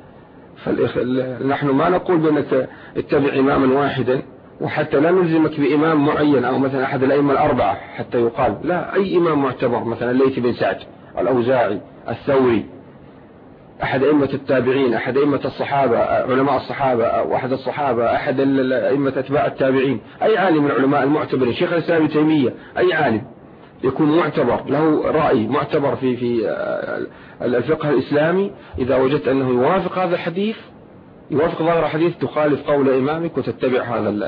نحن ما نقول بأنك اتبع إماما واحدا، وحتى لا نلزمك بإمام معين أو مثلا أحد الأئمة الأربعة حتى يقال، لا، أي إمام معتبر، مثلا الليث بن سعد، الأوزاعي، الثوري، أحد أئمة التابعين، أحد أئمة الصحابة، علماء الصحابة، واحد الصحابة، أحد أئمة أتباع التابعين، أي عالم من العلماء المعتبرين، شيخ الإسلام ابن تيمية، أي عالم يكون معتبر له رأي معتبر في الفقه الإسلامي، إذا وجدت أنه يوافق هذا الحديث، يوافق ظاهر الحديث، تخالف قول إمامك وتتبع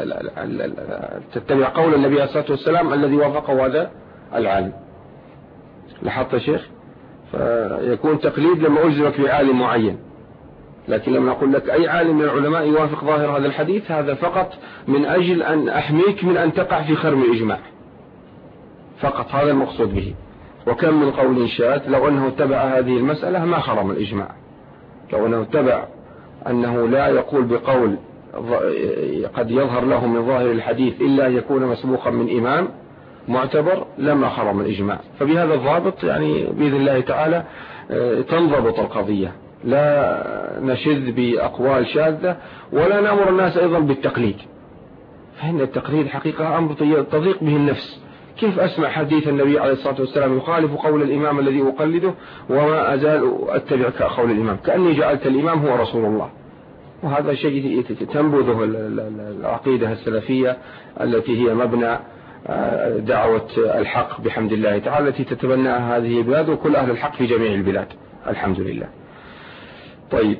تتبع قول النبي عليه الصلاة والسلام الذي وافقه هذا العالم. لاحظت يا شيخ؟ فيكون تقليد لما ألزمك بعالم معين، لكن لما أقول لك أي عالم من العلماء يوافق ظاهر هذا الحديث، هذا فقط من أجل أن أحميك من أن تقع في خرم الإجماع فقط، هذا المقصود به. وكم من قول شاذ لو أنه اتبع هذه المسألة ما خرم الإجماع، لو أنه اتبع أنه لا يقول بقول قد يظهر له من ظاهر الحديث إلا أن يكون مسبوقا من إمام معتبر لما خرم الإجماع. فبهذا الضابط يعني بإذن الله تعالى تنضبط القضية، لا نشذ بأقوال شاذة ولا نأمر الناس أيضا بالتقليد، فإن التقليد حقيقة أمر تضيق به النفس. كيف أسمع حديث النبي عليه الصلاة والسلام يخالف قول الإمام الذي أقلده وما أزال أتبع قول الإمام، كأني جعلت الإمام هو رسول الله. وهذا شيء تنبذه العقيدة السلفية التي هي مبنى دعوة الحق بحمد الله تعالى، التي تتبناها هذه البلاد وكل أهل الحق في جميع البلاد الحمد لله. طيب،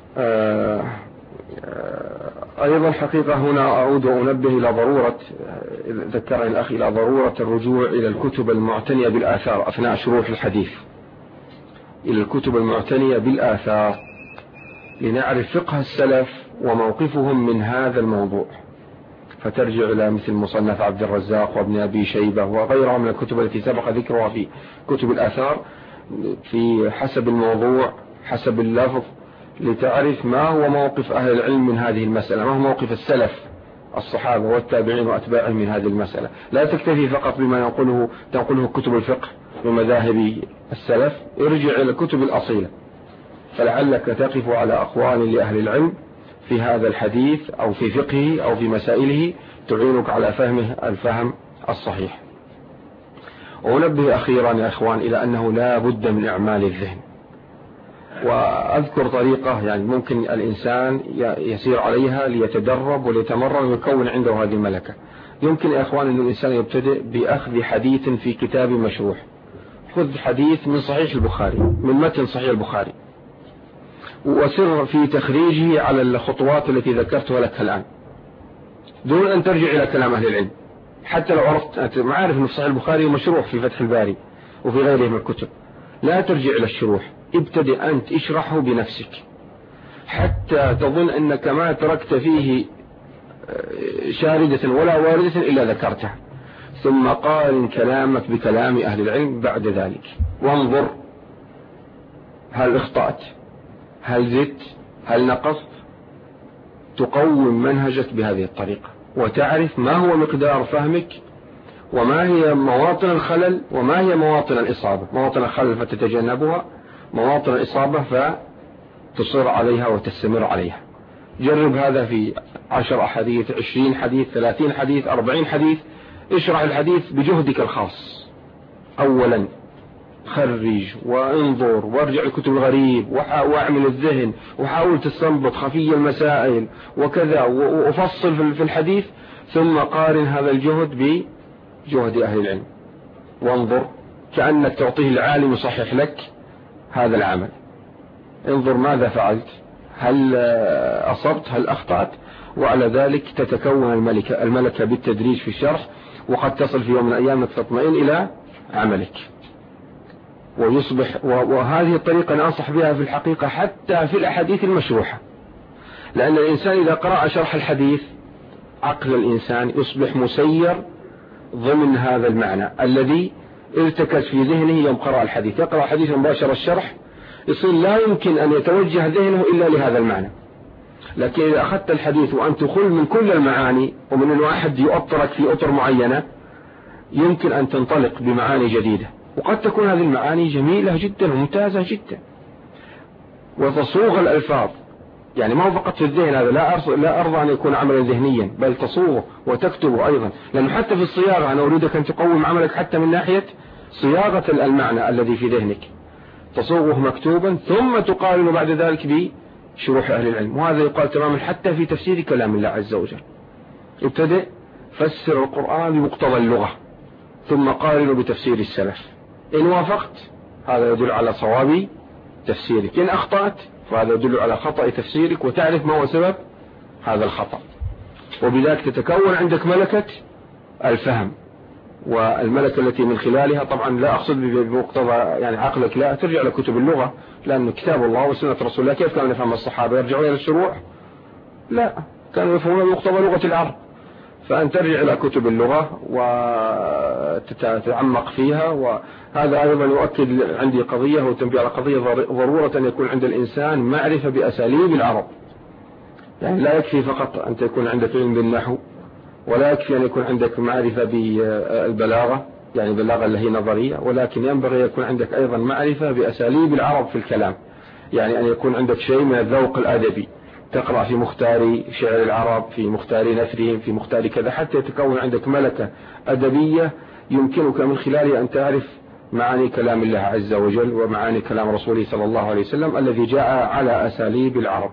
أيضا حقيقة هنا أعود وأنبه إلى ضرورة، ذكرني الأخ، إلى ضرورة الرجوع إلى الكتب المعتنية بالآثار أثناء شروح الحديث، إلى الكتب المعتنية بالآثار لنعرف فقه السلف وموقفهم من هذا الموضوع، فترجع إلى مثل مصنف عبد الرزاق وابن أبي شيبة وغيرها من الكتب التي سبق ذكرها في كتب الآثار في حسب الموضوع حسب اللفظ، لتعرف ما هو موقف أهل العلم من هذه المسألة، ما هو موقف السلف الصحابة والتابعين وأتباعهم من هذه المسألة. لا تكتفي فقط بما تنقله كتب الفقه ومذاهب السلف، ارجع إلى الكتب الأصيلة، فلعلك تقف على أقوال لأهل العلم في هذا الحديث أو في فقهه أو في مسائله تعينك على فهمه الفهم الصحيح. وأنبه أخيرا يا أخوان إلى أنه لا بد من إعمال الذهن. وأذكر طريقة يعني ممكن الإنسان يسير عليها ليتدرب وليتمرن ويكون عنده هذه الملكة. يمكن يا أخوان أن الإنسان يبتدئ بأخذ حديث في كتاب مشروح. خذ حديث من صحيح البخاري، من متن صحيح البخاري، وسر في تخريجه على الخطوات التي ذكرتها لك الآن دون أن ترجع إلى كلام أهل العلم. حتى لو عرفت معارف أن صحيح البخاري مشروح في فتح الباري وفي غيره من الكتب، لا ترجع إلى الشروح، ابتدئ أنت اشرحه بنفسك حتى تظن أنك ما تركت فيه شاردة ولا واردة إلا ذكرته، ثم قارن كلامك بكلام أهل العلم بعد ذلك، وانظر هل اخطأت، هل زدت، هل نقصت، تقوم منهجك بهذه الطريقة وتعرف ما هو مقدار فهمك وما هي مواطن الخلل وما هي مواطن الإصابة. مواطن الخلل فتتجنبها، مواطن الإصابة فتصر عليها وتستمر عليها. جرب هذا في 10 أحاديث، 20 حديث، 30 حديث، 40 حديث. اشرح الحديث بجهدك الخاص أولا، خرج وانظر وارجع الكتب الغريب واعمل الذهن وحاول تستنبط خفي المسائل وكذا، وفصل في الحديث، ثم قارن هذا الجهد بجهد أهل العلم، وانظر كأنك تعطيه العالم يصحح لك هذا العمل، انظر ماذا فعلت، هل أصبت هل أخطأت، وعلى ذلك تتكون الملكة بالتدريج في الشرح، وقد تصل في يوم من الأيام أنك تطمئن إلى عملك ويصبح. وهذه الطريقة أنا أنصح بها في الحقيقة حتى في الأحاديث المشروحة، لأن الإنسان إذا قرأ شرح الحديث عقل الإنسان يصبح مسير ضمن هذا المعنى الذي ارتكز في ذهنه يوم قرأ الحديث. يقرأ حديث مباشر الشرح يصير لا يمكن أن يتوجه ذهنه إلا لهذا المعنى. لكن إذا أخذت الحديث وأن تخل من كل المعاني، ومن أن واحد يؤطرك في أطر معينة، يمكن أن تنطلق بمعاني جديدة، وقد تكون هذه المعاني جميلة جدا وممتازة جدا، وتصوغ الألفاظ. يعني ما هو فقط في الذهن، هذا لا أرضى أن يكون عملا ذهنيا، بل تصوغه وتكتبه أيضا، لأنه حتى في الصياغة أنا أريدك أن تقوم عملك حتى من ناحية صياغة المعنى الذي في ذهنك، تصوغه مكتوبا ثم تقارن بعد ذلك بشروح أهل العلم. وهذا يقال تماما حتى في تفسير كلام الله عز وجل. ابتدئ فسر القرآن بمقتضى اللغة ثم قارن بتفسير السلف، إن وافقت هذا يدل على صواب تفسيرك، إن أخطأت فهذا يدل على خطأ تفسيرك، وتعرف ما هو سبب هذا الخطأ، وبذلك تتكون عندك ملكة الفهم. والملكة التي من خلالها، طبعا لا أقصد بمقتضى يعني عقلك، لا ترجع لكتب اللغة، لأن كتاب الله وسنة رسول الله كيف كانوا يفهم الصحابة؟ يرجعون إلى الشروح؟ لا، كانوا يفهمون بمقتضى لغة العرب. فأن ترجع إلى كتب اللغة وتتعمق فيها. وهذا أيضا يؤكد عندي قضية وتنبيه على قضية، ضرورة أن يكون عند الإنسان معرفة بأساليب العرب. يعني لا يكفي فقط أن تكون عندك علم بالنحو، ولا يكفي أن يكون عندك معرفة بالبلاغة، يعني البلاغة اللي هي نظرية، ولكن ينبغي يكون عندك أيضا معرفة بأساليب العرب في الكلام. يعني أن يكون عندك شيء من الذوق الأدبي، تقرأ في مختار شعر العرب، في مختار نثرهم، في مختار كذا، حتى يتكون عندك ملكة أدبية يمكنك من خلالها أن تعرف معاني كلام الله عز وجل ومعاني كلام رسوله صلى الله عليه وسلم الذي جاء على أساليب العرب.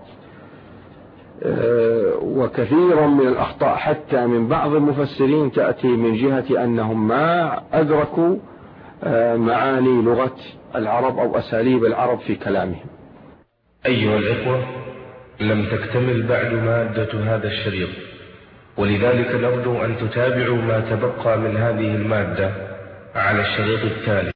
وكثيرا من الأخطاء حتى من بعض المفسرين تأتي من جهة أنهم ما أدركوا معاني لغة العرب أو أساليب العرب في كلامهم. أيها الإخوة، لم تكتمل بعد مادة هذا الشريط، ولذلك نرجو أن تتابعوا ما تبقى من هذه المادة على الشريط التالي.